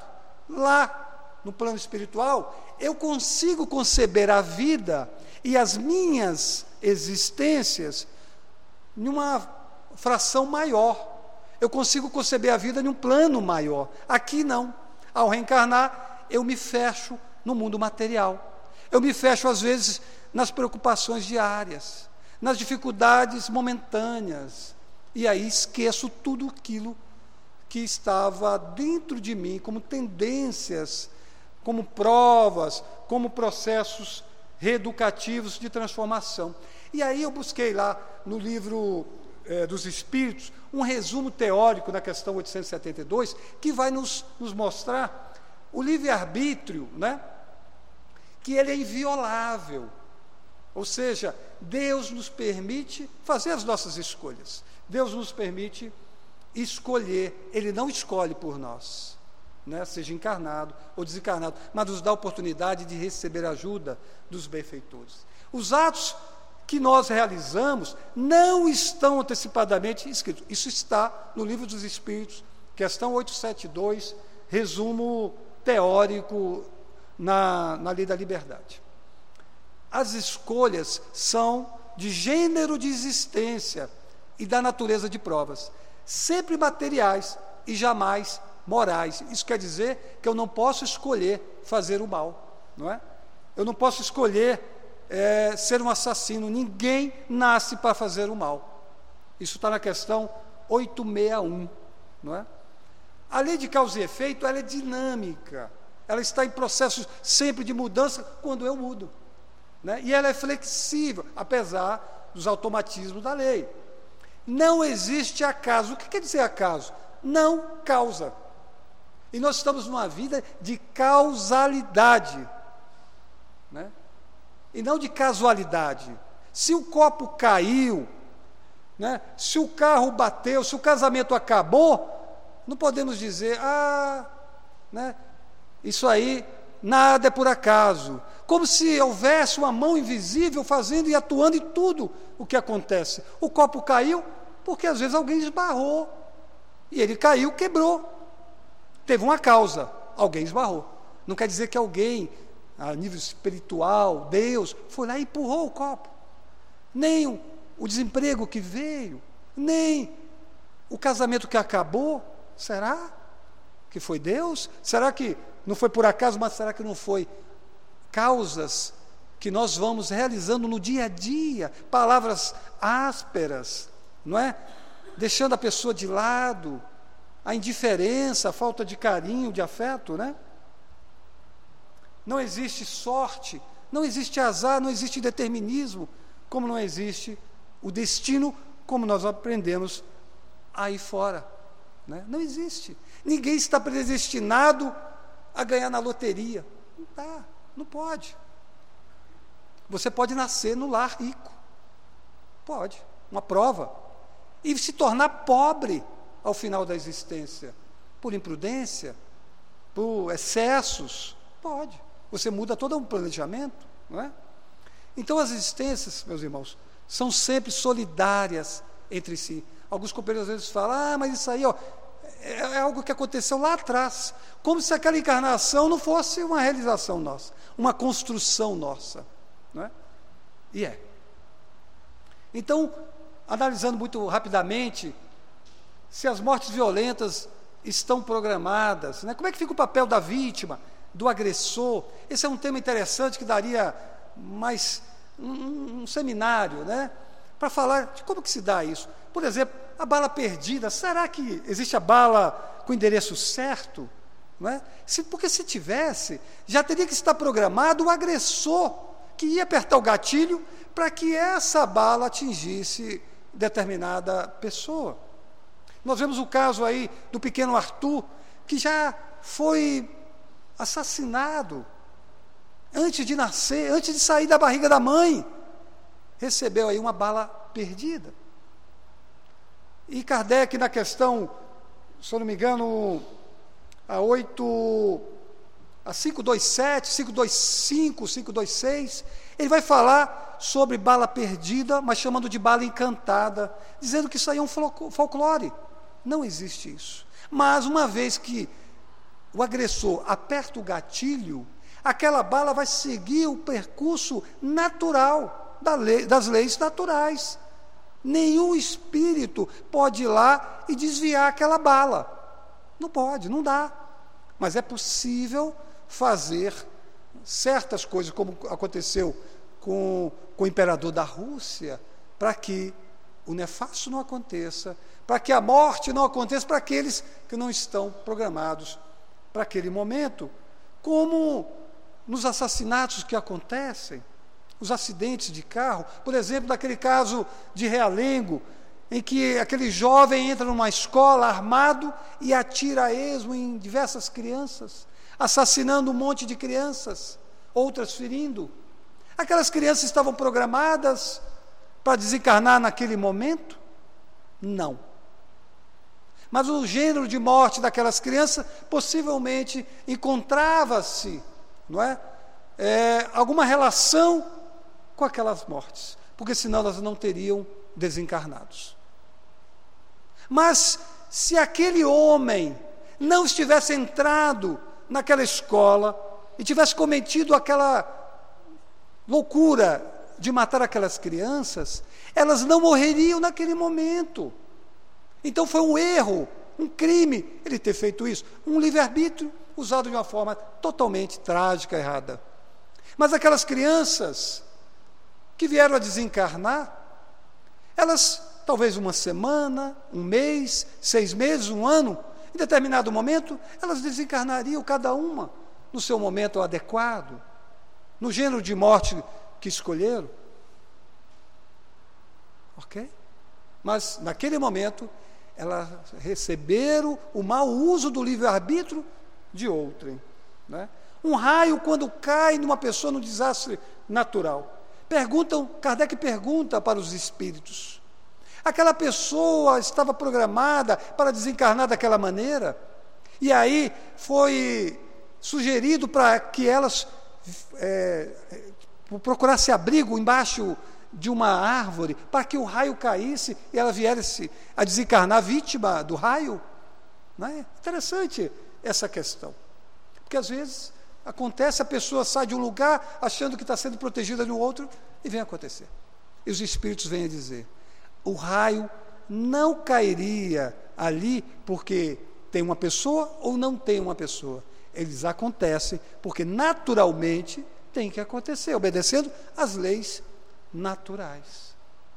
Lá, no plano espiritual, eu consigo conceber a vida e as minhas existências em uma fração maior. Eu consigo conceber a vida em um plano maior. Aqui não. Ao reencarnar, eu me fecho no mundo material. Eu me fecho, às vezes, nas preocupações diárias, nas dificuldades momentâneas, e aí esqueço tudo aquilo que estava dentro de mim, como tendências, como provas, como processos reeducativos de transformação. E aí eu busquei lá no livro eh, dos Espíritos um resumo teórico na questão oitocentos e setenta e dois, que vai nos, nos mostrar o livre-arbítrio, né, que ele é inviolável. Ou seja, Deus nos permite fazer as nossas escolhas. Deus nos permite escolher. Ele não escolhe por nós, né, seja encarnado ou desencarnado, mas nos dá a oportunidade de receber ajuda dos benfeitores. Os atos que nós realizamos não estão antecipadamente escritos. Isso está no Livro dos Espíritos, questão oitocentos e setenta e dois, resumo teórico na, na Lei da Liberdade. As escolhas são de gênero de existência e da natureza de provas, sempre materiais e jamais morais. Isso quer dizer que eu não posso escolher fazer o mal, não é? Eu não posso escolher é, ser um assassino. Ninguém nasce para fazer o mal. Isso está na questão oitocentos e sessenta e um, não é? A lei de causa e efeito, ela é dinâmica, ela está em processo sempre de mudança quando eu mudo, né? E ela é flexível, apesar dos automatismos da lei. Não existe acaso. O que quer dizer acaso? Não causa. E nós estamos numa vida de causalidade, né? E não de casualidade. Se o copo caiu, né? Se o carro bateu, se o casamento acabou, não podemos dizer, ah, né, isso aí, nada é por acaso. Como se houvesse uma mão invisível fazendo e atuando em tudo o que acontece. O copo caiu porque às vezes alguém esbarrou. E ele caiu, quebrou. Teve uma causa, alguém esbarrou. Não quer dizer que alguém, a nível espiritual, Deus, foi lá e empurrou o copo. Nem o, o desemprego que veio, nem o casamento que acabou. Será que foi Deus? Será que não foi por acaso, mas será que não foi causas que nós vamos realizando no dia a dia, palavras ásperas, não é? Deixando a pessoa de lado, a indiferença, a falta de carinho, de afeto, né? Não existe sorte, não existe azar, não existe determinismo, como não existe o destino, como nós aprendemos aí fora, né? Não existe. Ninguém está predestinado a ganhar na loteria. Não dá, não pode. Você pode nascer no lar rico. Pode, uma prova. E se tornar pobre ao final da existência. Por imprudência, por excessos. Pode. Você muda todo um planejamento, não é? Então as existências, meus irmãos, são sempre solidárias entre si. Alguns companheiros às vezes falam, ah, mas isso aí ó, é, é algo que aconteceu lá atrás. Como se aquela encarnação não fosse uma realização nossa, uma construção nossa. Não é? E é. Então, analisando muito rapidamente, se as mortes violentas estão programadas, né? Como é que fica o papel da vítima, do agressor? Esse é um tema interessante que daria mais um, um seminário, né? Para falar de como que se dá isso. Por exemplo, a bala perdida, será que existe a bala com o endereço certo? Não é? Se, porque se tivesse, já teria que estar programado o agressor que ia apertar o gatilho para que essa bala atingisse determinada pessoa. Nós vemos o caso aí do pequeno Arthur, que já foi assassinado antes de nascer, antes de sair da barriga da mãe. Recebeu aí uma bala perdida. E Kardec, na questão, se eu não me engano, a oito, a cinco dois sete, cinco dois cinco, cinco dois seis, ele vai falar sobre bala perdida, mas chamando de bala encantada, dizendo que isso aí é um folclore. Não existe isso. Mas uma vez que o agressor aperta o gatilho, aquela bala vai seguir o percurso natural da lei, das leis naturais. Nenhum espírito pode ir lá e desviar aquela bala. Não pode, não dá. Mas é possível fazer certas coisas, como aconteceu com, com o imperador da Rússia, para que o nefasto não aconteça, para que a morte não aconteça para aqueles que não estão programados para aquele momento, como nos assassinatos que acontecem, os acidentes de carro, por exemplo, naquele caso de Realengo, em que aquele jovem entra numa escola armado e atira a esmo em diversas crianças, assassinando um monte de crianças, outras ferindo. Aquelas crianças estavam programadas para desencarnar naquele momento? Não. Mas o gênero de morte daquelas crianças possivelmente encontrava-se, não é? É, alguma relação com aquelas mortes, porque senão elas não teriam desencarnados. Mas se aquele homem não estivesse entrado naquela escola e tivesse cometido aquela loucura de matar aquelas crianças, elas não morreriam naquele momento. Então foi um erro, um crime ele ter feito isso, um livre-arbítrio usado de uma forma totalmente trágica, errada. Mas aquelas crianças que vieram a desencarnar, elas, talvez uma semana, um mês, seis meses, um ano, em determinado momento, elas desencarnariam cada uma no seu momento adequado, no gênero de morte que escolheram. Ok? Mas, naquele momento, elas receberam o mau uso do livre-arbítrio de outrem. Né? Um raio, quando cai numa pessoa num desastre natural, perguntam, Kardec pergunta para os espíritos, aquela pessoa estava programada para desencarnar daquela maneira, e aí foi sugerido para que elas é, procurassem abrigo embaixo de uma árvore, para que o raio caísse e ela viesse a desencarnar vítima do raio. Não é? Interessante essa questão, porque às vezes acontece, a pessoa sai de um lugar achando que está sendo protegida de um outro e vem acontecer. E os espíritos vêm a dizer, o raio não cairia ali porque tem uma pessoa ou não tem uma pessoa. Eles acontecem porque naturalmente tem que acontecer, obedecendo às leis naturais.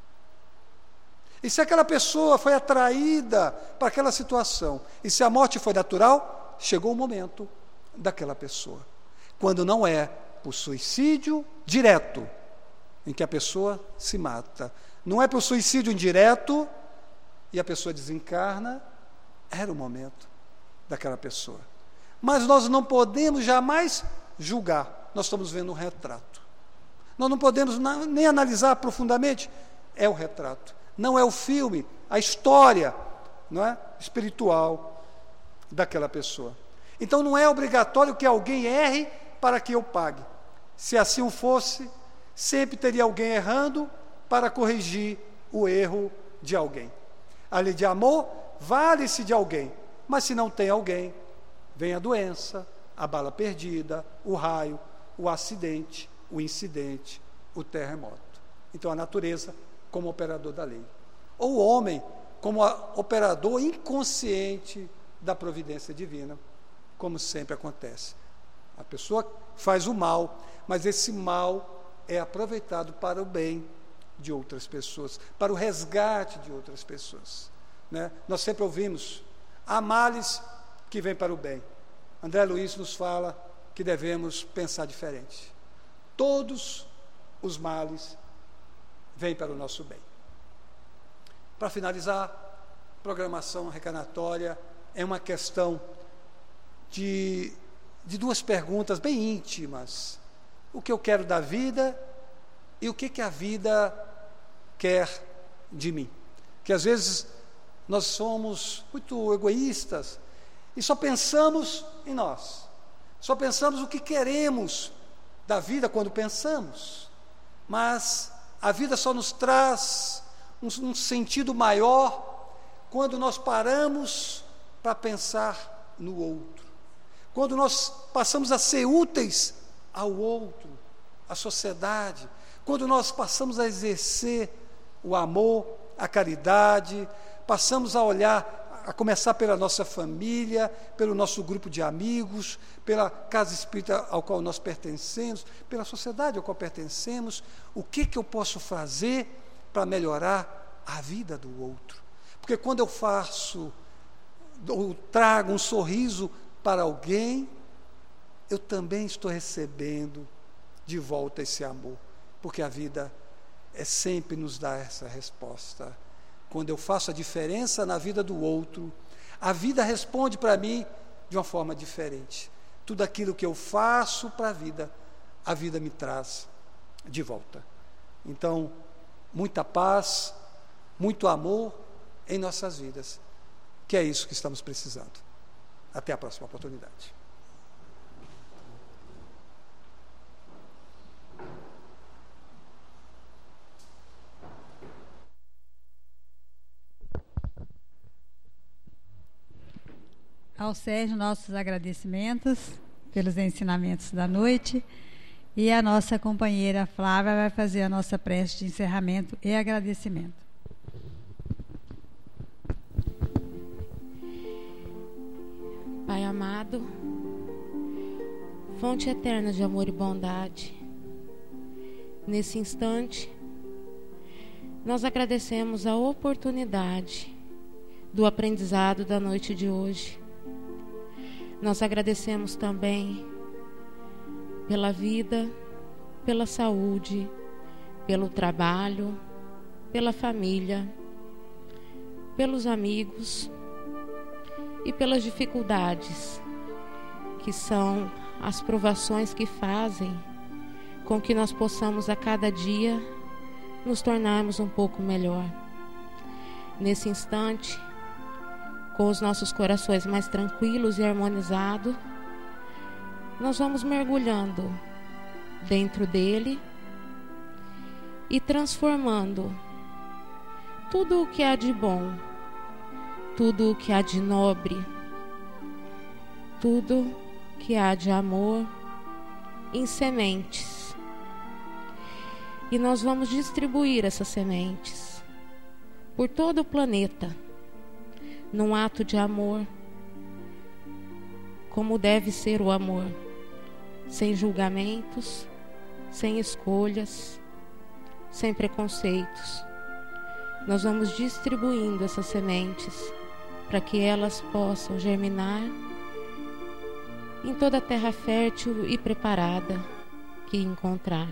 E se aquela pessoa foi atraída para aquela situação, e se a morte foi natural, chegou o momento daquela pessoa. Quando não é por suicídio direto, em que a pessoa se mata. Não é por suicídio indireto e a pessoa desencarna, era o momento daquela pessoa. mas nós não podemos jamais julgar. Nós estamos vendo um retrato. Nós não podemos nem analisar profundamente. É o retrato, não é o filme, a história, não é, espiritual daquela pessoa. Então não é obrigatório que alguém erre para que eu pague. Se assim o fosse, sempre teria alguém errando para corrigir o erro de alguém. A lei de amor vale-se de alguém, mas se não tem alguém, vem a doença, a bala perdida, o raio, o acidente, o incidente, o terremoto. Então a natureza como operador da lei, ou o homem como operador inconsciente da providência divina, como sempre acontece. A pessoa faz o mal, mas esse mal é aproveitado para o bem de outras pessoas, para o resgate de outras pessoas, né? Nós sempre ouvimos, há males que vêm para o bem. André Luiz nos fala que devemos pensar diferente. Todos os males vêm para o nosso bem. Para finalizar, programação reencarnatória é uma questão de, de duas perguntas bem íntimas. O que eu quero da vida e o que, que a vida quer de mim. Que às vezes nós somos muito egoístas e só pensamos em nós. Só pensamos o que queremos da vida quando pensamos. Mas a vida só nos traz um, um sentido maior quando nós paramos para pensar no outro. Quando nós passamos a ser úteis ao outro, à sociedade. Quando nós passamos a exercer o amor, a caridade, passamos a olhar, a começar pela nossa família, pelo nosso grupo de amigos, pela casa espírita ao qual nós pertencemos, pela sociedade ao qual pertencemos, o que, que eu posso fazer para melhorar a vida do outro? Porque quando eu faço, ou trago um sorriso para alguém, eu também estou recebendo de volta esse amor, porque a vida é sempre nos dá essa resposta. Quando eu faço a diferença na vida do outro, a vida responde para mim de uma forma diferente. Tudo aquilo que eu faço para a vida, a vida me traz de volta. Então, muita paz, muito amor em nossas vidas, que é isso que estamos precisando. Até a próxima oportunidade. Ao Sérgio, nossos agradecimentos pelos ensinamentos da noite. E a nossa companheira Flávia vai fazer a nossa prece de encerramento e agradecimento. Pai amado, fonte eterna de amor e bondade, nesse instante, nós agradecemos a oportunidade do aprendizado da noite de hoje. Nós agradecemos também pela vida, pela saúde, pelo trabalho, pela família, pelos amigos e pelas dificuldades, que são as provações que fazem com que nós possamos a cada dia nos tornarmos um pouco melhor. Nesse instante, com os nossos corações mais tranquilos e harmonizados, nós vamos mergulhando dentro dele e transformando tudo o que há de bom, tudo o que há de nobre, tudo que há de amor em sementes. E nós vamos distribuir essas sementes por todo o planeta, num ato de amor, como deve ser o amor, sem julgamentos, sem escolhas, sem preconceitos. Nós vamos distribuindo essas sementes para que elas possam germinar em toda a terra fértil e preparada que encontrar.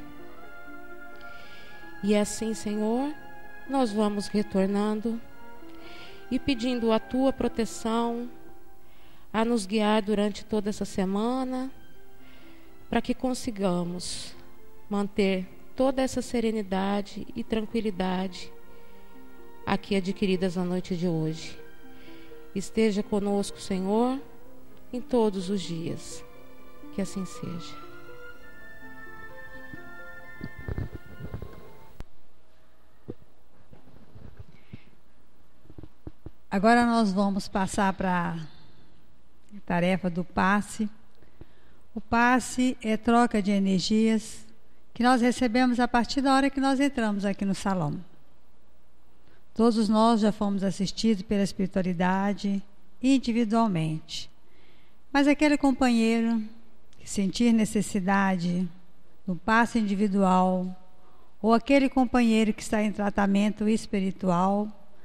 E assim, Senhor, nós vamos retornando e pedindo a Tua proteção, a nos guiar durante toda essa semana, para que consigamos manter toda essa serenidade e tranquilidade aqui adquiridas na noite de hoje. Esteja conosco, Senhor, em todos os dias. Que assim seja. Agora nós vamos passar para a tarefa do passe. O passe é troca de energias que nós recebemos a partir da hora que nós entramos aqui no salão. Todos nós já fomos assistidos pela espiritualidade individualmente. Mas aquele companheiro que sentir necessidade no passe individual, ou aquele companheiro que está em tratamento espiritual,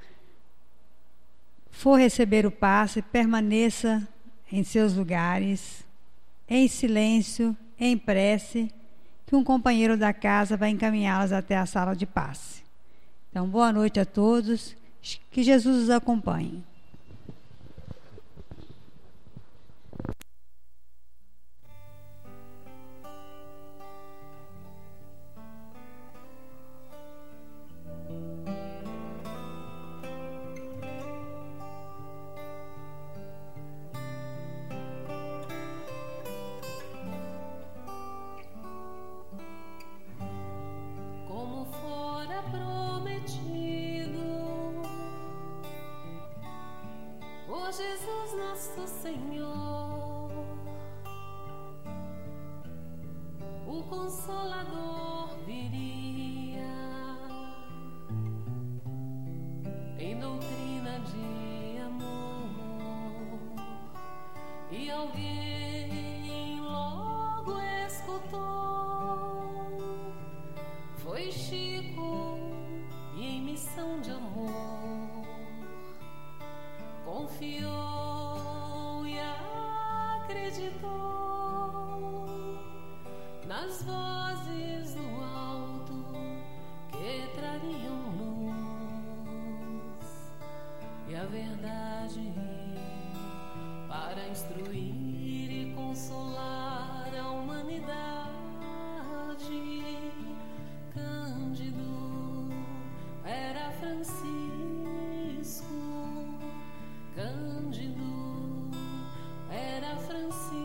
for receber o passe, permaneça em seus lugares, em silêncio, em prece, que um companheiro da casa vai encaminhá-las até a sala de passe. Então, boa noite a todos, que Jesus os acompanhe. Jesus nosso Senhor, o Consolador viria em doutrina de amor, e alguém logo escutou. Foi Chico, e em missão de amor confiou e acreditou nas vozes do alto que trariam luz e a verdade para instruir e consolar a humanidade. Cândido era Francisco, Cândido era Francisco.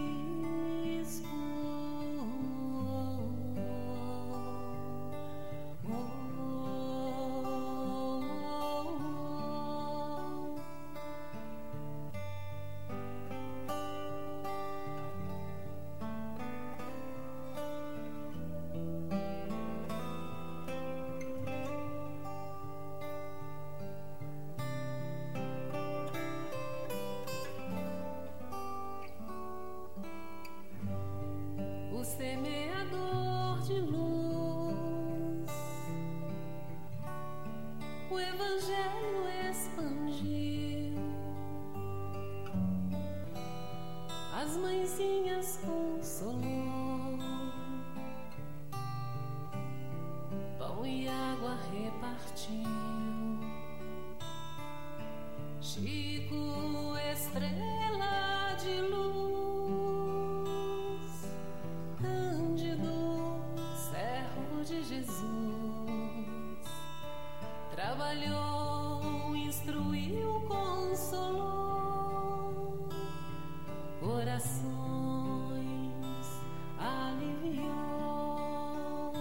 Oh, oh, o semeador de luz, o Evangelho expandiu, as mãezinhas consolou, pão e água repartiu. Chico, estrela de luz, Cândido, servo de Jesus, trabalhou, instruiu, consolou, corações aliviou.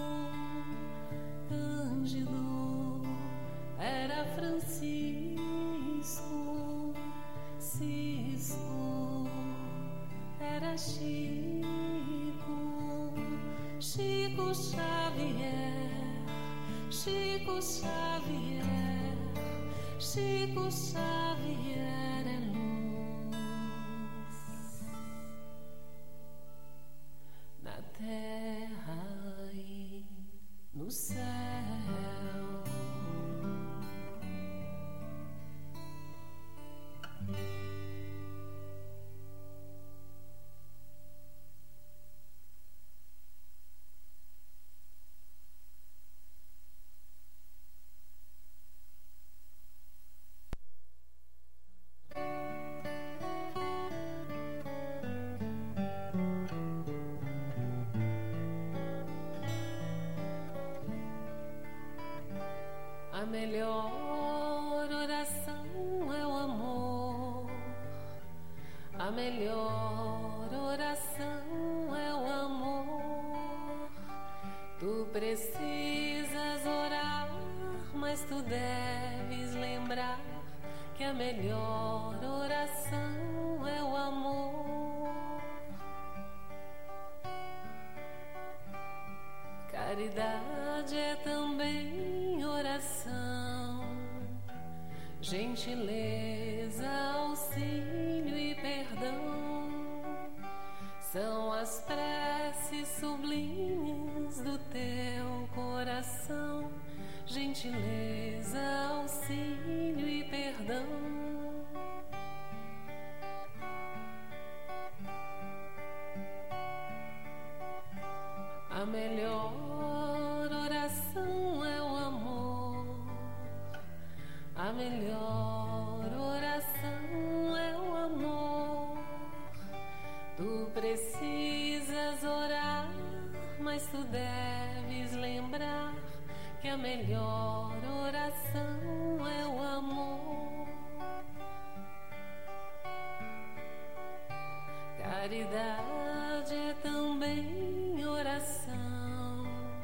Cândido era Francisco, Cisco era Chico, Chico Xavier, Chico Xavier, Chico Xavier é luz na terra e no céu. A melhor oração é o amor. Tu precisas orar, mas tu deves lembrar que a melhor oração é o amor. Caridade é também oração, gentileza, auxílio e perdão são as preces sublimes do teu coração. Gentileza, auxílio e perdão. A melhor oração é o amor. A melhor oração é o amor. Tu precisas orar, mas tu deves lembrar que a melhor oração é o amor. Caridade é também oração,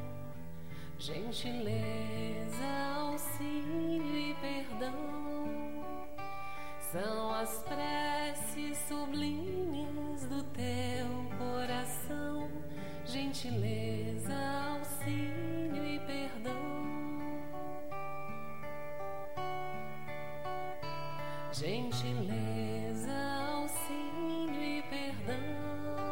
gentileza, auxílio e perdão são as preces sublimes do teu coração. Gentileza, auxílio e perdão. Gentileza, auxílio e perdão.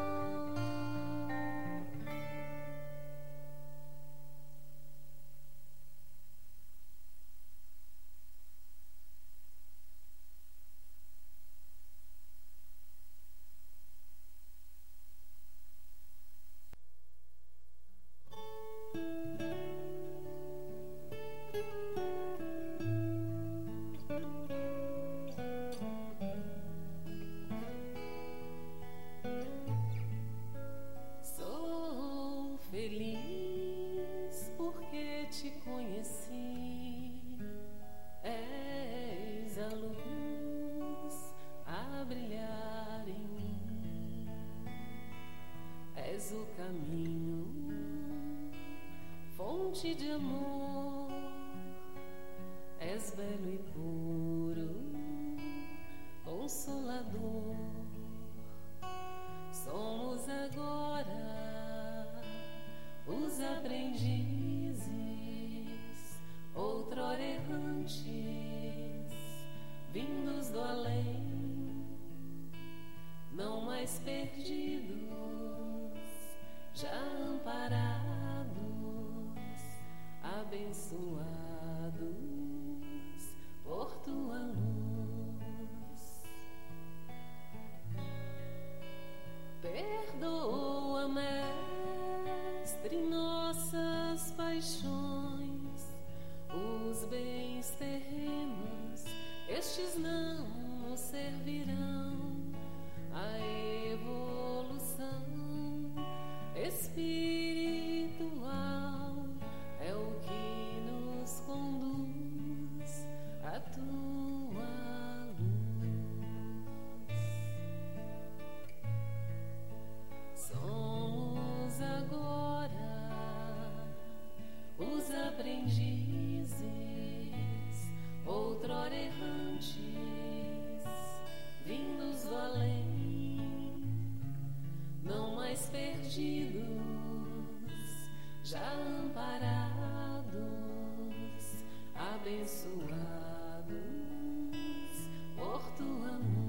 De amor, és belo e puro, consolador. Somos agora os aprendizes, outrora errantes, vindos do além, não mais perdidos, já amparados, abençoados por tua luz. Perdoa, Mestre, nossas paixões, os bens terrenos, estes não nos servirão. A evolução espiritual é o que nos conduz à tua luz. Somos agora os aprendizes, outrora errantes, vindos do além, não mais perdidos, já amparados, abençoados por tua luz.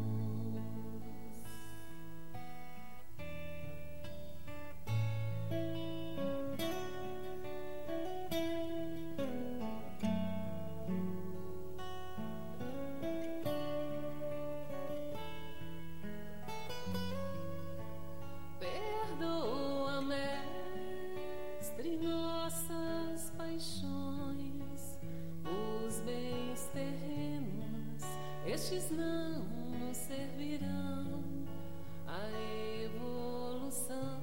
Perdoa, Mestre, nossas paixões, os bens terrenos, estes não nos servirão. A evolução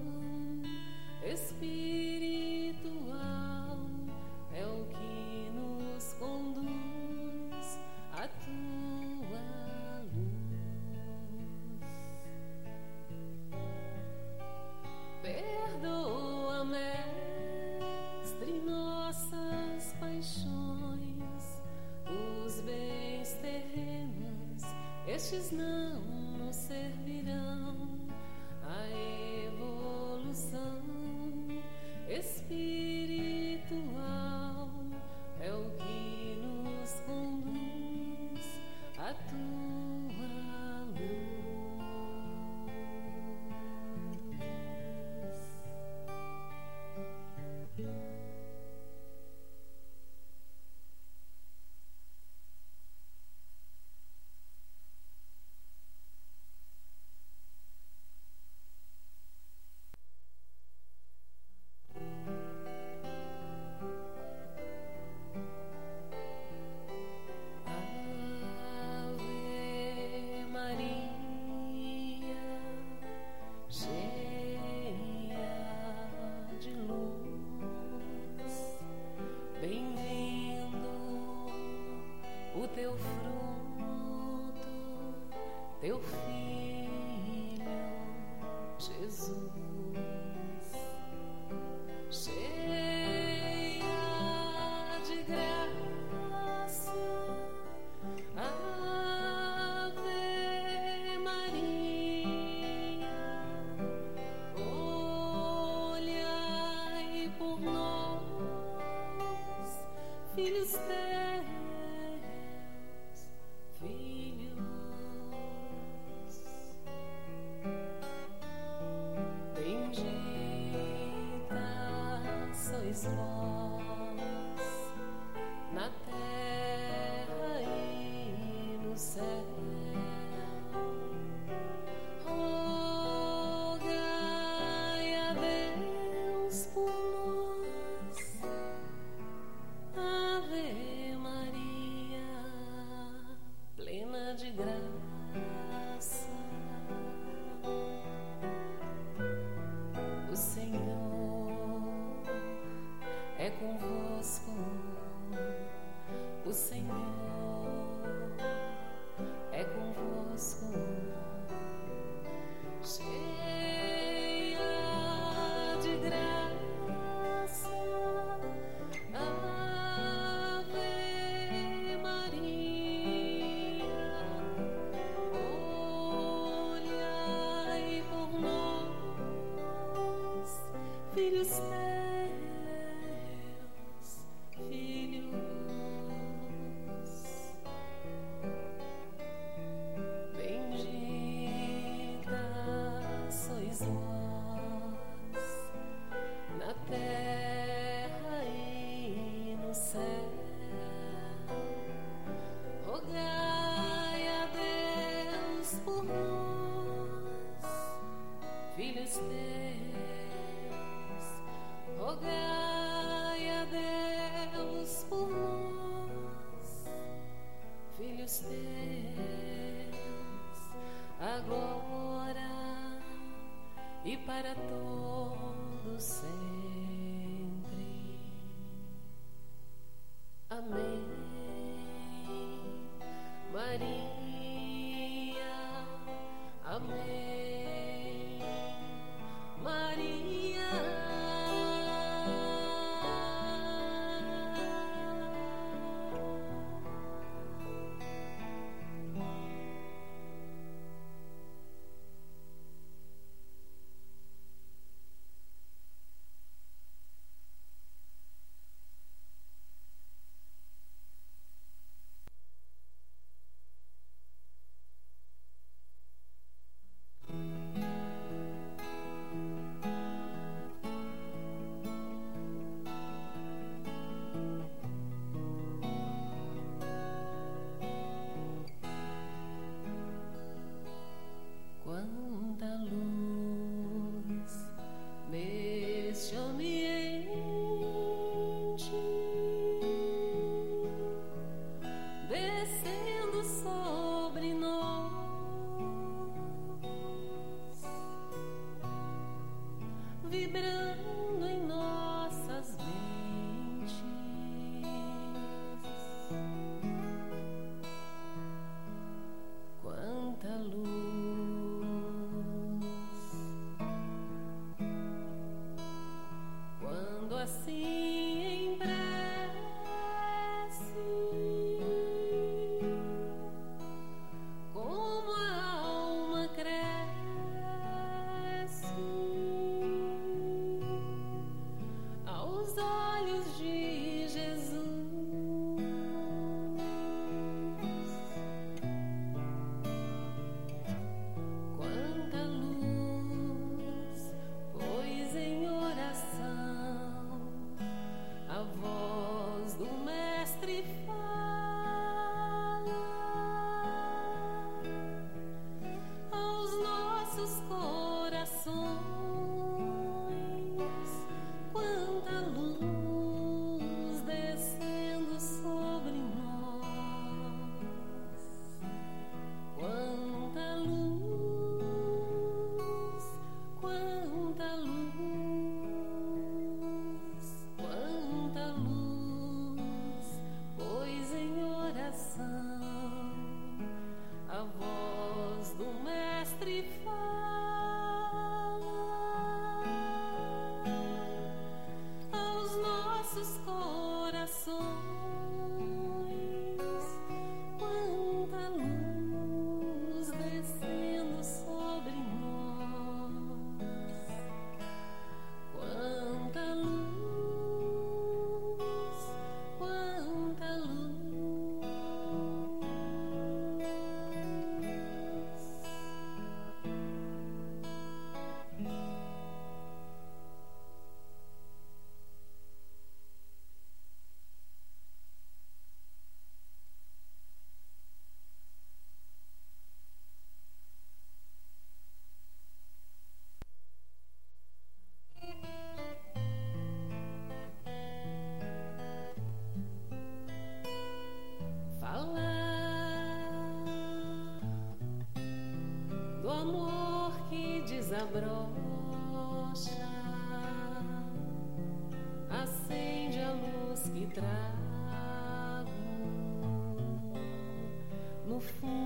espiritual é o que nos conduz à tua luz. Estes não nos servirão a evolução espiritual, é o que nos conduz à tua luz. amor que desabrocha, acende a luz que trago no fundo.